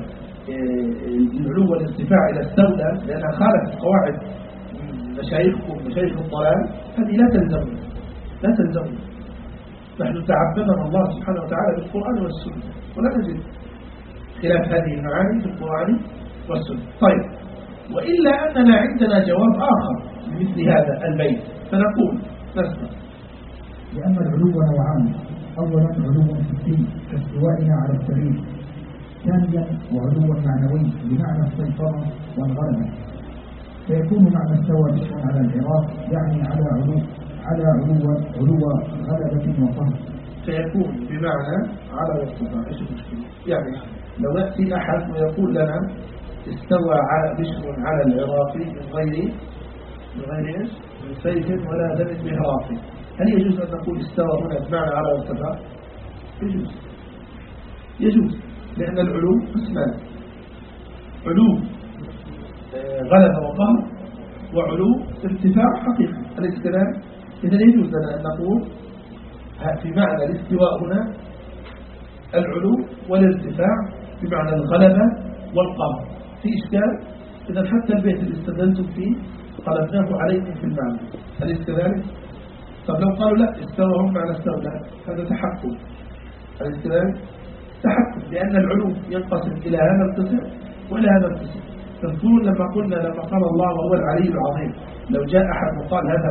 [SPEAKER 1] العلو والارتفاع إلى استولى، لأنها خالفت قواعد مشايخكم مشايخ الضلال، هذه لا تلزمنا. نحن تعبدنا الله سبحانه وتعالى بالقرآن والسنة ولا نجد خلاف هذه المعاني في القرآن والسنة. طيب وإلا أننا عندنا جواب آخر لمثل هذا البيت، فنقول نسمع.
[SPEAKER 2] لأن العلو نوعان، أولا علو حسي كاستوائنا على السرير، ثانيا وعلو معنوي بمعنى السيطرة والغلبة، فيكون معنى استوى بشر على العراق يعني على علو غلبة وقهر،
[SPEAKER 1] فيكون بمعنى على وارتفاع. ايش المشكلة؟ يعني لو يأتي أحد ويقول لنا استوى بشر على العراق من غير ايش؟ من سيف ولا دم مهراق، هل يجوز أن نقول استوى هنا بمعنى على وارتفاع؟ يجوز، لأن العلو قسمان، علو غلبة وقهر وعلو ارتفاع حقيقي. أليس كذلك؟ إذا يجوز لنا أن نقول في معنى الاستواء هنا العلو والارتفاع بمعنى الغلبة والقهر. في إشكال؟ إذا حتى البيت اللي استدلتم فيه قلبناه عليكم في المعنى. أليس كذلك؟ طب لو قالوا لا استوى هم معنى استولى، هذا تحكم. أليس كذلك؟ تحكم، لأن العلو ينقسم إلى هذا القسم وإلى هذا القسم. تذكرون لما قال الله وهو العلي العظيم، لو جاء أحد وقال هذا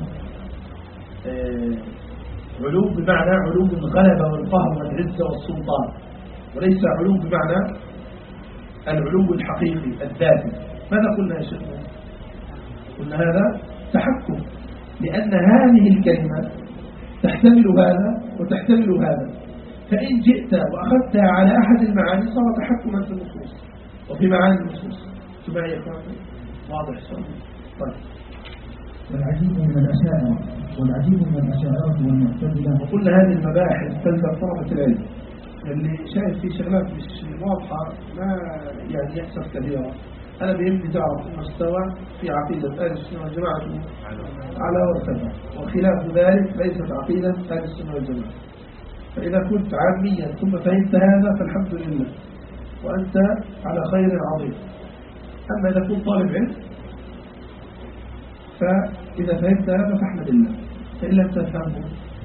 [SPEAKER 1] علو بمعنى علو الغلبة والقهر والعزة والسلطان، وليس علو بمعنى العلو الحقيقي الذاتي، ماذا قلنا يا شيخ؟ قلنا هذا تحكم، لأن هذه الكلمة تحتمل هذا وتحتمل هذا، فإن جئت وأخذتها على أحد المعاني صار تحكما في النصوص وفي معاني النصوص. سمعي يا إخواني؟ واضح صار. طيب.
[SPEAKER 2] والعجيب من الأشاعرة والمعتزلة.
[SPEAKER 1] وقلنا هذه المباحث تلزم طلبة العلم، اللي شايف في شغلات مش واضحة ما يعني يحسب كثيرا. أنا بيهمني تعرف المستوى في عقيدة أهل السنة والجماعة على وارتفع، وخلاف ذلك ليست عقيدة أهل السنة والجماعة. فإذا كنت عاميا ثم فهمت هذا فالحمد لله وأنت على خير عظيم. أما إذا كنت طالب علم فإذا فهمت هذا فاحمد الله، فإن لم تفهمه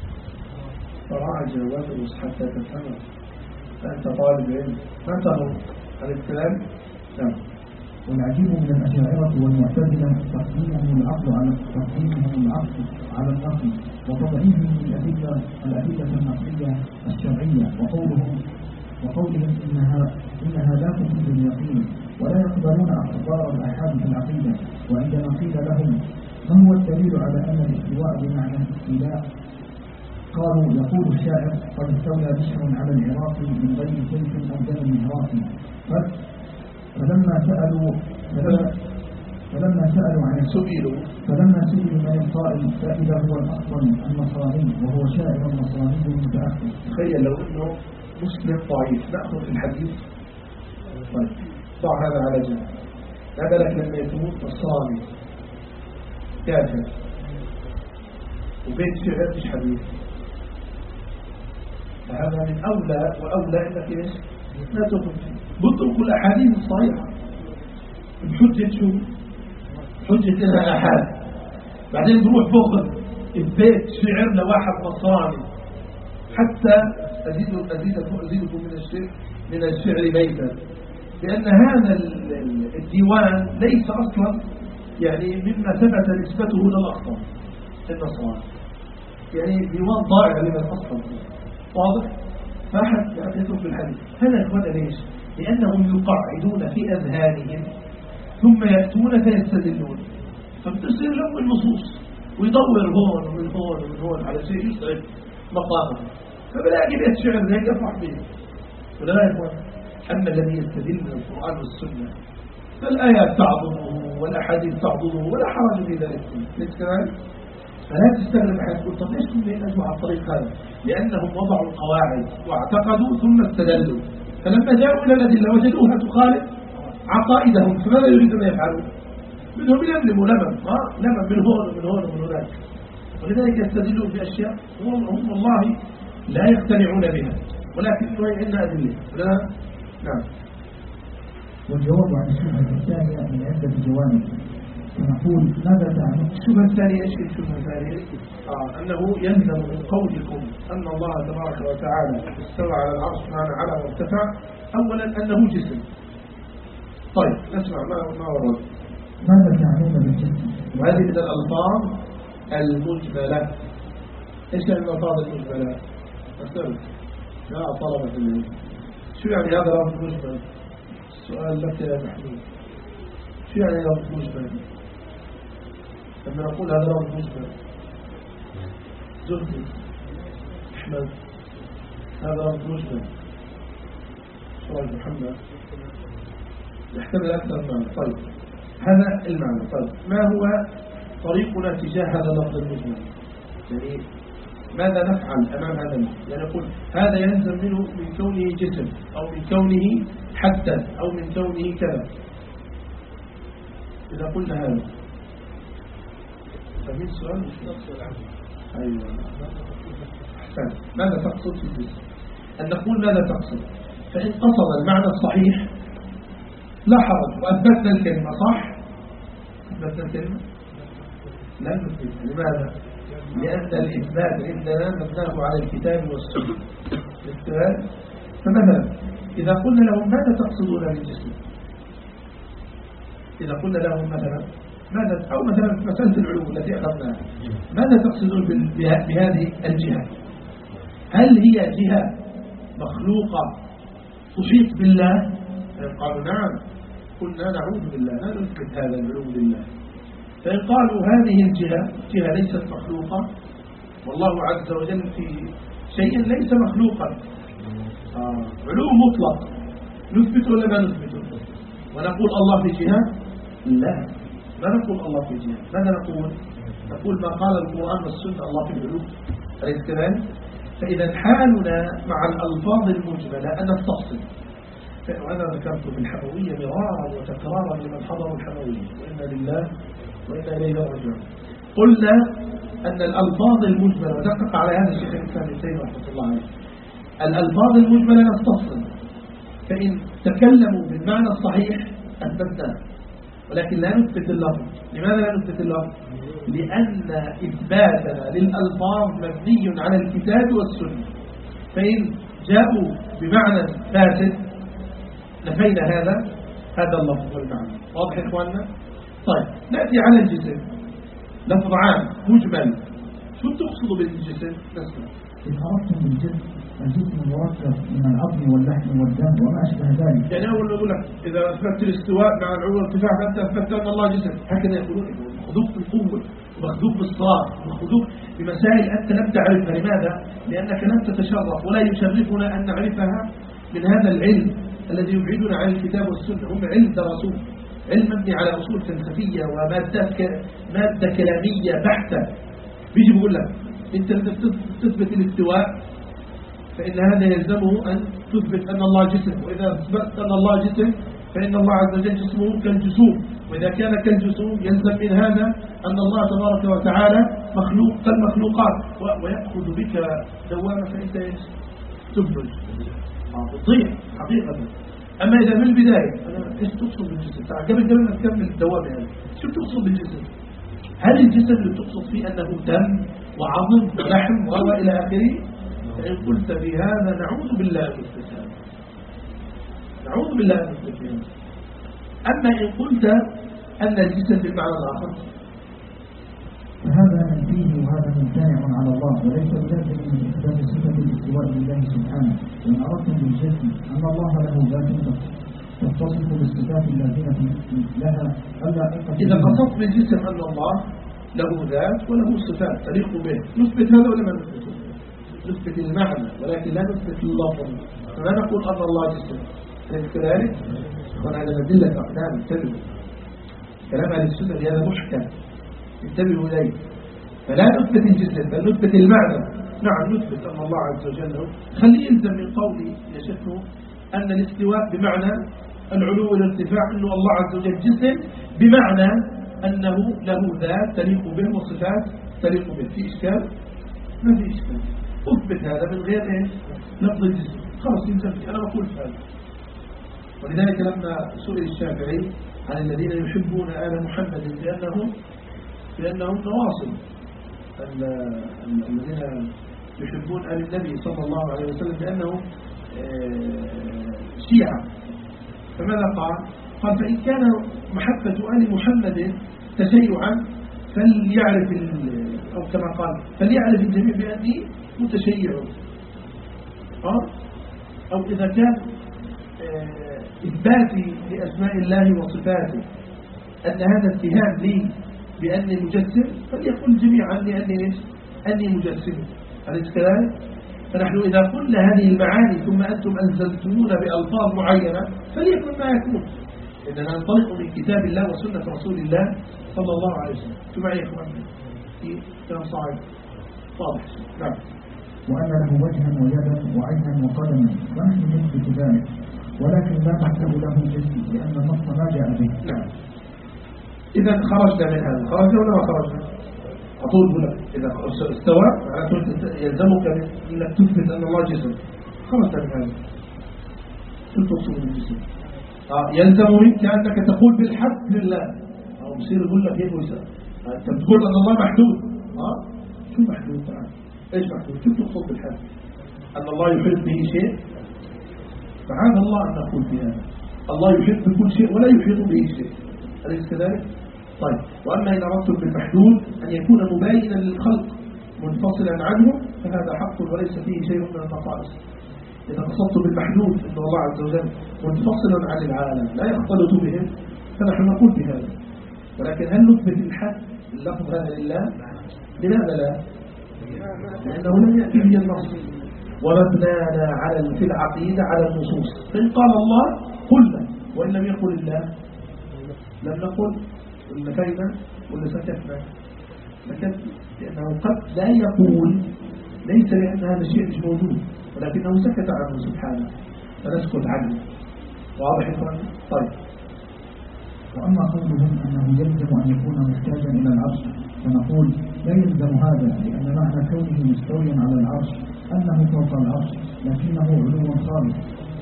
[SPEAKER 1] فراجع وادرس حتى تفهمه، فأنت طالب علم ما تهرب عن الكلام. نعم.
[SPEAKER 2] والعجيب من الأشاعرة والمعتزلة تقديمهم العقل على النقل، وتضعيفهم الأدلة النقلية الشرعية، وقولهم إنها لا تفيد اليقين، ولا يقبلون أخبار الآحاد في العقيدة. وعندما قيل لهم ما هو الدليل على أن الاستواء بمعنى الاستيلاء، قالوا يقول الشاعر قد استولى بشر على العراق من غير سيف أو دم عراقي. فلما سألوا عن سئلوا من القائل فإذا هو الأفضل النصراني وهو شاعر نصراني متأخر.
[SPEAKER 1] تخيل لو أنه مسلم ضعيف نأخذ في الحديث. طيب ضع هذا على جنب. هذا لك لما يتموت نصراني كافر وبيت شعر مش حديث، فهذا من أولى وأولى إنك إيش لا تأخذ فيه. بطرق الأحاديث الصحيحة بحجة شو؟ حجة إنها أحاد. بعدين بروح بأخذ البيت شعر لواحد نصراني حتى أزيدكم من الشعر بيتا، لأن هذا الديوان ليس أصلا يعني مما ثبت نسبته للأخطر النصراني، يعني ديوان ضائع لمن أصلا. واضح؟ فأحد يترك الحديث. هذا إخوانا ليش؟ لأنهم يقعدون في أذهانهم ثم يأتون فيستدلون، فبتصير لهم النصوص ويدور هون ومن هون ومن هون على شيء يصعب مقامه، فبلاقي بيت شعر ذلك يفرح به. ولا لا يكون. أما الذي يستدل من القرآن والسنة فالآيات تعظمه والأحاديث تعظمه ولا حرج في ذلك. ليس كذلك؟ فلا تستغرب أحد تقول طب ليش كنا نجمع على الطريق هذا؟ لأنهم وضعوا القواعد واعتقدوا ثم استدلوا، فلما جاءوا إلى الأدلة وجدوها تخالف عقائدهم، فماذا يريدون أن يفعلوا؟ منهم يلموا لمن من هون ومن هون ومن هناك، ولذلك يستدلون بأشياء هم والله لا يقتنعون بها، ولكن عندنا أدلة. نعم.
[SPEAKER 2] والجواب عن الشبهة الثانية من عدة جوانب. نقول ماذا تعني
[SPEAKER 1] الشبهة الثانية؟ ايش الشبهة الثانية؟ أنه يلزم من قولكم أن الله تبارك وتعالى استوى على العرش معنا على وارتفع أولا أنه جسم. طيب نسمع ما ورد.
[SPEAKER 2] ماذا تعنون بالجسم؟
[SPEAKER 1] وهذه من الألفاظ المجملة. ايش يعني الألفاظ المجملة؟ أسألك يا طلبة العلم، شو يعني هذا لفظ مجمل؟ السؤال لك يا محمود، شو يعني لفظ مجمل؟ لما نقول هذا لفظ مجمل زهدي أحمد هذا لفظ مجمل سؤال محمد يحتمل أكثر معنى. طيب هذا المعنى. طيب ما هو طريقنا تجاه هذا اللفظ المجمل؟ يعني ماذا نفعل أمام هذا المعنى؟ يعني نقول هذا يلزم منه من كونه جسم أو من كونه حدث أو من كونه كذا. إذا قلنا هذا فمن سؤال مش نقصد عنه. أيوة أحسن. ماذا تقصد في الجسم؟ أن نقول ماذا تقصد، فإن قصد المعنى الصحيح لا حرج وأثبتنا الكلمة. صح؟ أثبتنا الكلمة؟ لا نثبتها. لماذا؟ لأن الإثبات عندنا مبناه على الكتاب والسنة. فمثلا إذا قلنا لهم ماذا تقصدون بالجسم؟ إذا قلنا لهم مثلا ماذا، أو مثلا في مسألة العلوم التي أخذناها، ماذا تقصدون بهذه الجهة؟ هل هي جهة مخلوقة تحيط بالله؟ قالوا نعم. قلنا نعوذ بالله، لا نثبت هذا العلوم لله. فإن قالوا هذه الجهة جهة ليست مخلوقة، والله عز وجل في شيء ليس مخلوقا، علو مطلق، نثبت ولا ما نثبت؟ ونقول الله في جهة؟ لا، ما نقول الله في جهة. ماذا نقول؟ نقول ما قال القرآن والسنة، الله في العلو، أليس كذلك؟ فإذا حالنا مع الألفاظ المجملة أن نستفصل. وأنا ذكرت في الحموية مرارا وتكرارا لمن حضروا الحموية، وإنا لله وإنا إليه راجعون. قلنا أن الألفاظ المجملة، ودقق على هذا الشيخ الإسلام ابن تيمية رحمه الله عليه، الألفاظ المجملة نستفصل، فإن تكلموا بالمعنى الصحيح أثبتناه، ولكن لا نثبت اللفظ. لماذا لا نثبت اللفظ؟ لأن إثباتنا للألفاظ مبني على الكتاب والسنة، فإن جاءوا بمعنى فاسد نفينا هذا اللفظ والمعنى. واضح يا إخواننا؟ طيب نأتي على الجسم، لفظ عام مجمل، شو تقصد بالجسم؟ نسمع.
[SPEAKER 2] إن أردتم بالجسم الجسم مركب من العظم واللحم والدم وما أشبه ذلك.
[SPEAKER 1] يعني أول ما أقول لك إذا أثبت الاستواء مع العلو والارتفاع فأنت أثبت أن الله جسم، هكذا يقولون مخلوق بالقوة ومخلوق بالصلاة ومخلوق بمسائل أنت لم تعرفها. لماذا؟ لأنك لم تتشرف، ولا يشرفنا أن نعرفها من هذا العلم الذي يبعدنا عن الكتاب والسنة. هم علم درسوه، علم مبني على أصول فلسفية ومادة كلامية بحتة. بيجي بيقول لك أنت لما تثبت الاستواء فإن هذا يلزمه أن تثبت أن الله جسم، وإذا أثبت أن الله جسم فإن الله عز وجل جسمه كالجسوم، وإذا كان كالجسوم يلزم من هذا أن الله تبارك وتعالى مخلوق كالمخلوقات، ويأخذ بك دوامة فأنت تبلج تضيع حقيقة. أما إذا من البداية أنا إيش تقصد بالجسم؟ قبل ما تكمل الدوامة يعني شو تقصد بالجسم؟ هل الجسم اللي تقصد فيه أنه دم وعظم ولحم وإلى آخره؟ فإن قلت بهذا نعوذ بالله من الفساد، نعوذ بالله من الفساد. أما إن قلت أن الجسم بالمعنى الآخر
[SPEAKER 2] فهذا منفيه وهذا ممتنع على الله، وليس بلازم من إثبات صفة الاستواء لله سبحانه. وإن أردتم بالجسم أن الله له ذات تتصف بالصفات اللازمة لها ألا.
[SPEAKER 1] إذا قصدت بالجسم أن الله له ذات وله صفات تليق به، نثبت هذا ولا ما نثبته؟ نثبت المعنى ولكن لا نثبت اللفظ. فما نقول أن الله جسم كذلك، وهذا مدلة أقدام. انتبهوا كلام أهل السنة هذا محكم، انتبهوا إليه. فلا نثبت الجسم بل نثبت المعنى. نعم نثبت أن الله عز وجل خلي يلزم من قولي يا شيخنا أن الاستواء بمعنى العلو والارتفاع، أنه الله عز وجل جسم بمعنى أنه له ذات تليق به وصفات تليق به. في إشكال؟ ما في إشكال. أثبت هذا من غير إيش؟ لفظ الجسم، خلاص يلزم. أنا بقول هذا. ولذلك لما سئل الشافعي عن الذين يحبون آل محمد بأنهم نواصل، الذين يحبون آل النبي صلى الله عليه وسلم بأنهم شيعة، فماذا قال؟ قال فإن كان محبة آل محمد تشيعا فليعرف، أو كما قال فليعرف الجميع بأني متشيع. أو إذا كان إثباتي لأسماء الله وصفاته أن هذا اتهام لي بأني مجسم، فليقول جميعا أني مجسم. أليس كذلك؟ فنحن إذا قلنا هذه المعاني ثم أنتم أنزلتمونا بألفاظ معينة فليكن ما يكون. إننا ننطلق من كتاب الله وسنة رسول الله صلى الله عليه وسلم. ثم يا إخواننا كلام صعب واضح. نعم.
[SPEAKER 2] وأن له وجها ويدا وعينا وقدما، ونحن نثبت ذلك، ولكن لا نحسب له جسم لأن النص ما جاء به.
[SPEAKER 1] نعم. إذا خرجنا من هذا، خرجنا ولا ما خرجنا؟ أقول لك إذا استوى يلزمك أنك تثبت أن الله جسم، خرجت من هذا. شو تقصد بالجسم؟ يلزم منك أنك تقول بالحق لله، أو بصير يقول لك إيه ويسأل أنت بتقول أن الله محدود. شو محدود تعال؟ إيش محدود؟ شو تقصد بالحق؟ أن الله يحب به شيء؟ معاذ الله أن نقول بهذا. الله يحب بكل شيء ولا يحيط به شيء. أليس كذلك؟ طيب، وأما إن أردتم بالمحدود أن يكون مباينا للخلق منفصلا عنه فهذا حق وليس فيه شيء من النقائص. إذا قصدت بالمحدود أن الله عز وجل منفصلا عن العالم لا يختلط بهم فنحن نقول بهذا، ولكن هل نثبت الحد اللفظ هذا لله؟ لماذا لا؟ لأنه لم يأتي به النص، ومبنانا على في العقيدة على النصوص. إن قال الله قلنا، وإن لم يقل الله لم نقل، ولا كينا ولا سكتنا. سكت لأنه قد لا يقول، ليس لأن هذا الشيء مش موجود، ولكنه سكت عنه سبحانه فنسكت عنه. واضح إخواني؟ طيب.
[SPEAKER 2] وأما قولهم أنه يلزم أن يكون محتاجا إلى العرش فنقول لا يلزم هذا، لأن معنى كونه مستويا على العرش أنه فوق العرش لكنه علو خالص،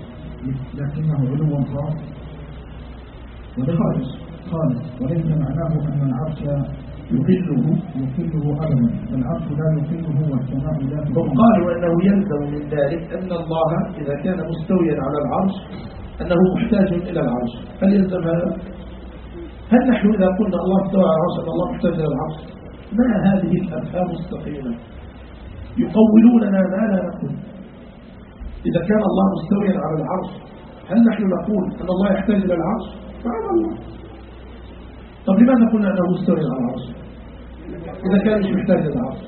[SPEAKER 2] وليس معناه أن العرش يقله أبدا، فالعرش لا يقله والسماء لا تقله.
[SPEAKER 1] قالوا أنه يلزم من ذلك أن الله إذا كان مستويا على العرش أنه محتاج إلى العرش. هل يلزم هذا؟ هل نحن إذا قلنا الله استوى على العرش أن الله محتاج إلى العرش؟ ما هذه الأفهام الثقيلة؟ يقولوننا ما لا نقول. إذا كان الله مستويا على العرش هل نحن نقول أن الله يحتاج إلى العرش؟ معنا الله. طب لماذا قلنا أنه مستوي على العرش إذا كان مش محتاج إلى العرش؟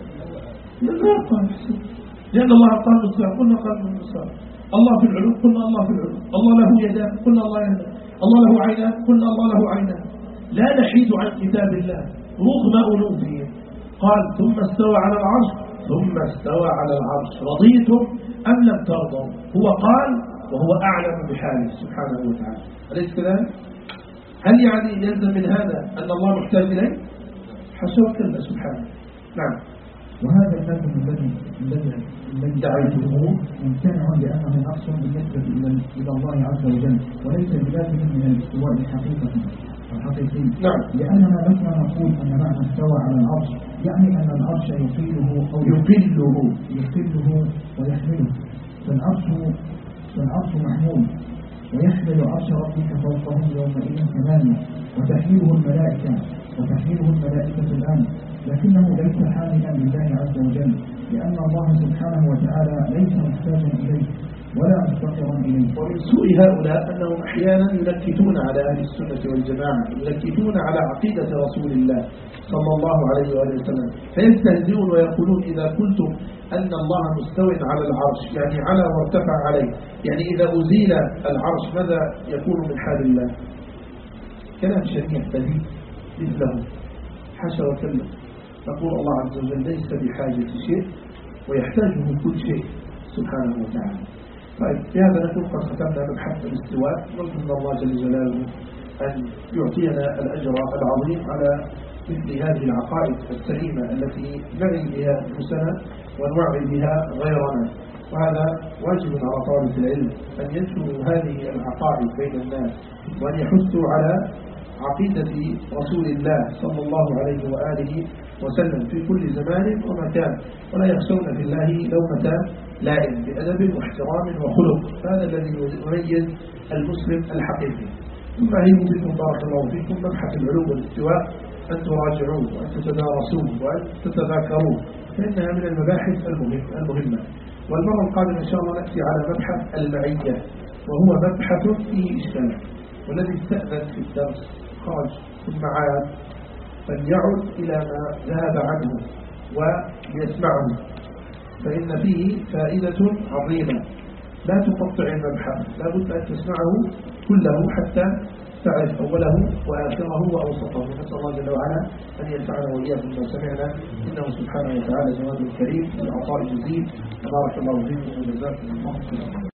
[SPEAKER 1] لأن الله قال مستوى، قلنا قال مستوى. الله في العلو، قلنا الله في العلو. الله له يدان، قلنا الله يدان. الله له عينان، قلنا الله له عينان. لا نحيد عن كتاب الله رغم أنوفه. قال ثم استوى على العرش، ثم استوى على العرش رضيتم أم لم ترضوا. هو قال وهو أعلم بحاله سبحانه وتعالى. أليس كذلك؟ هل يعني يلزم من هذا أن الله محتاج إليه؟ حسب كلمة سبحانه. نعم.
[SPEAKER 2] وهذا اللازم الذي دعيته ممتنع لأنه نقص بالنسبة إلى الله عز وجل، وليس بلازم من الاستواء الحقيقي.
[SPEAKER 1] نعم.
[SPEAKER 2] لأننا لسنا نقول أن معنى استوى على العرش يعني أن العرش يقيله أو يقله ويحمله، فالعرش محمول ويحمل عرش ربك فوقهم يومئذ ثمانية، وتحمله الملائكة الآن، لكنه ليس حاملا لله عز وجل، لأن الله سبحانه وتعالى ليس محتاجا إليه ولا مفتقرا إليه.
[SPEAKER 1] ومن سوء هؤلاء أنهم أحيانا ينكتون على أهل السنة والجماعة، ينكتون على عقيدة رسول الله صلى الله عليه وآله وسلم، فيستهزئون ويقولون إذا قلتم أن الله مستوٍ على العرش يعني على وارتفع عليه، يعني إذا أزيل العرش ماذا يكون من حال الله؟ كلام شنيع بديع مثله، حاشا وكلا. نقول الله عز وجل ليس بحاجة شيء ويحتاجه كل شيء سبحانه وتعالى. طيب، بهذا نكون قد ختمنا مبحث الاستواء، نرجو من الله جل جلاله أن يعطينا الأجر العظيم على مثل هذه العقائد السليمة التي نعي بها أنفسنا ونوعي بها غيرنا. وهذا واجب على طالب العلم أن ينشروا هذه العقائد بين الناس، وأن يحثوا على عقيدة رسول الله صلى الله عليه وآله وسلم في كل زمان ومكان، ولا يخشون في الله لومة لائم، بأدب واحترام وخلق. هذا الذي يميز المسلم الحقيقي. ثم هي بكم بارك الله فيكم مبحث العلو والاستواء أن تراجعوه وأن تتدارسوه وأن تتذاكروه، فإنها من المباحث المهمة. والمرة القادمة إن شاء الله نأتي على مبحث المعية، وهو مبحث فيه إشكال، والذي استأذن في الدرس خرج ثم عاد، فليعد إلى ما ذهب عنه ويسمعه، فإن فيه فائدة عظيمة. لا تقطع المبحث، لا بد أن تسمعه كله حتى تعرف أوله وآخره وأوسطه. نسأل الله جل وعلا أن ينفعنا وإياكم ما سمعنا، إنه سبحانه وتعالى جواد كريم، العطاء جزيل. بارك الله فيكم وجزاكم الله خيرا.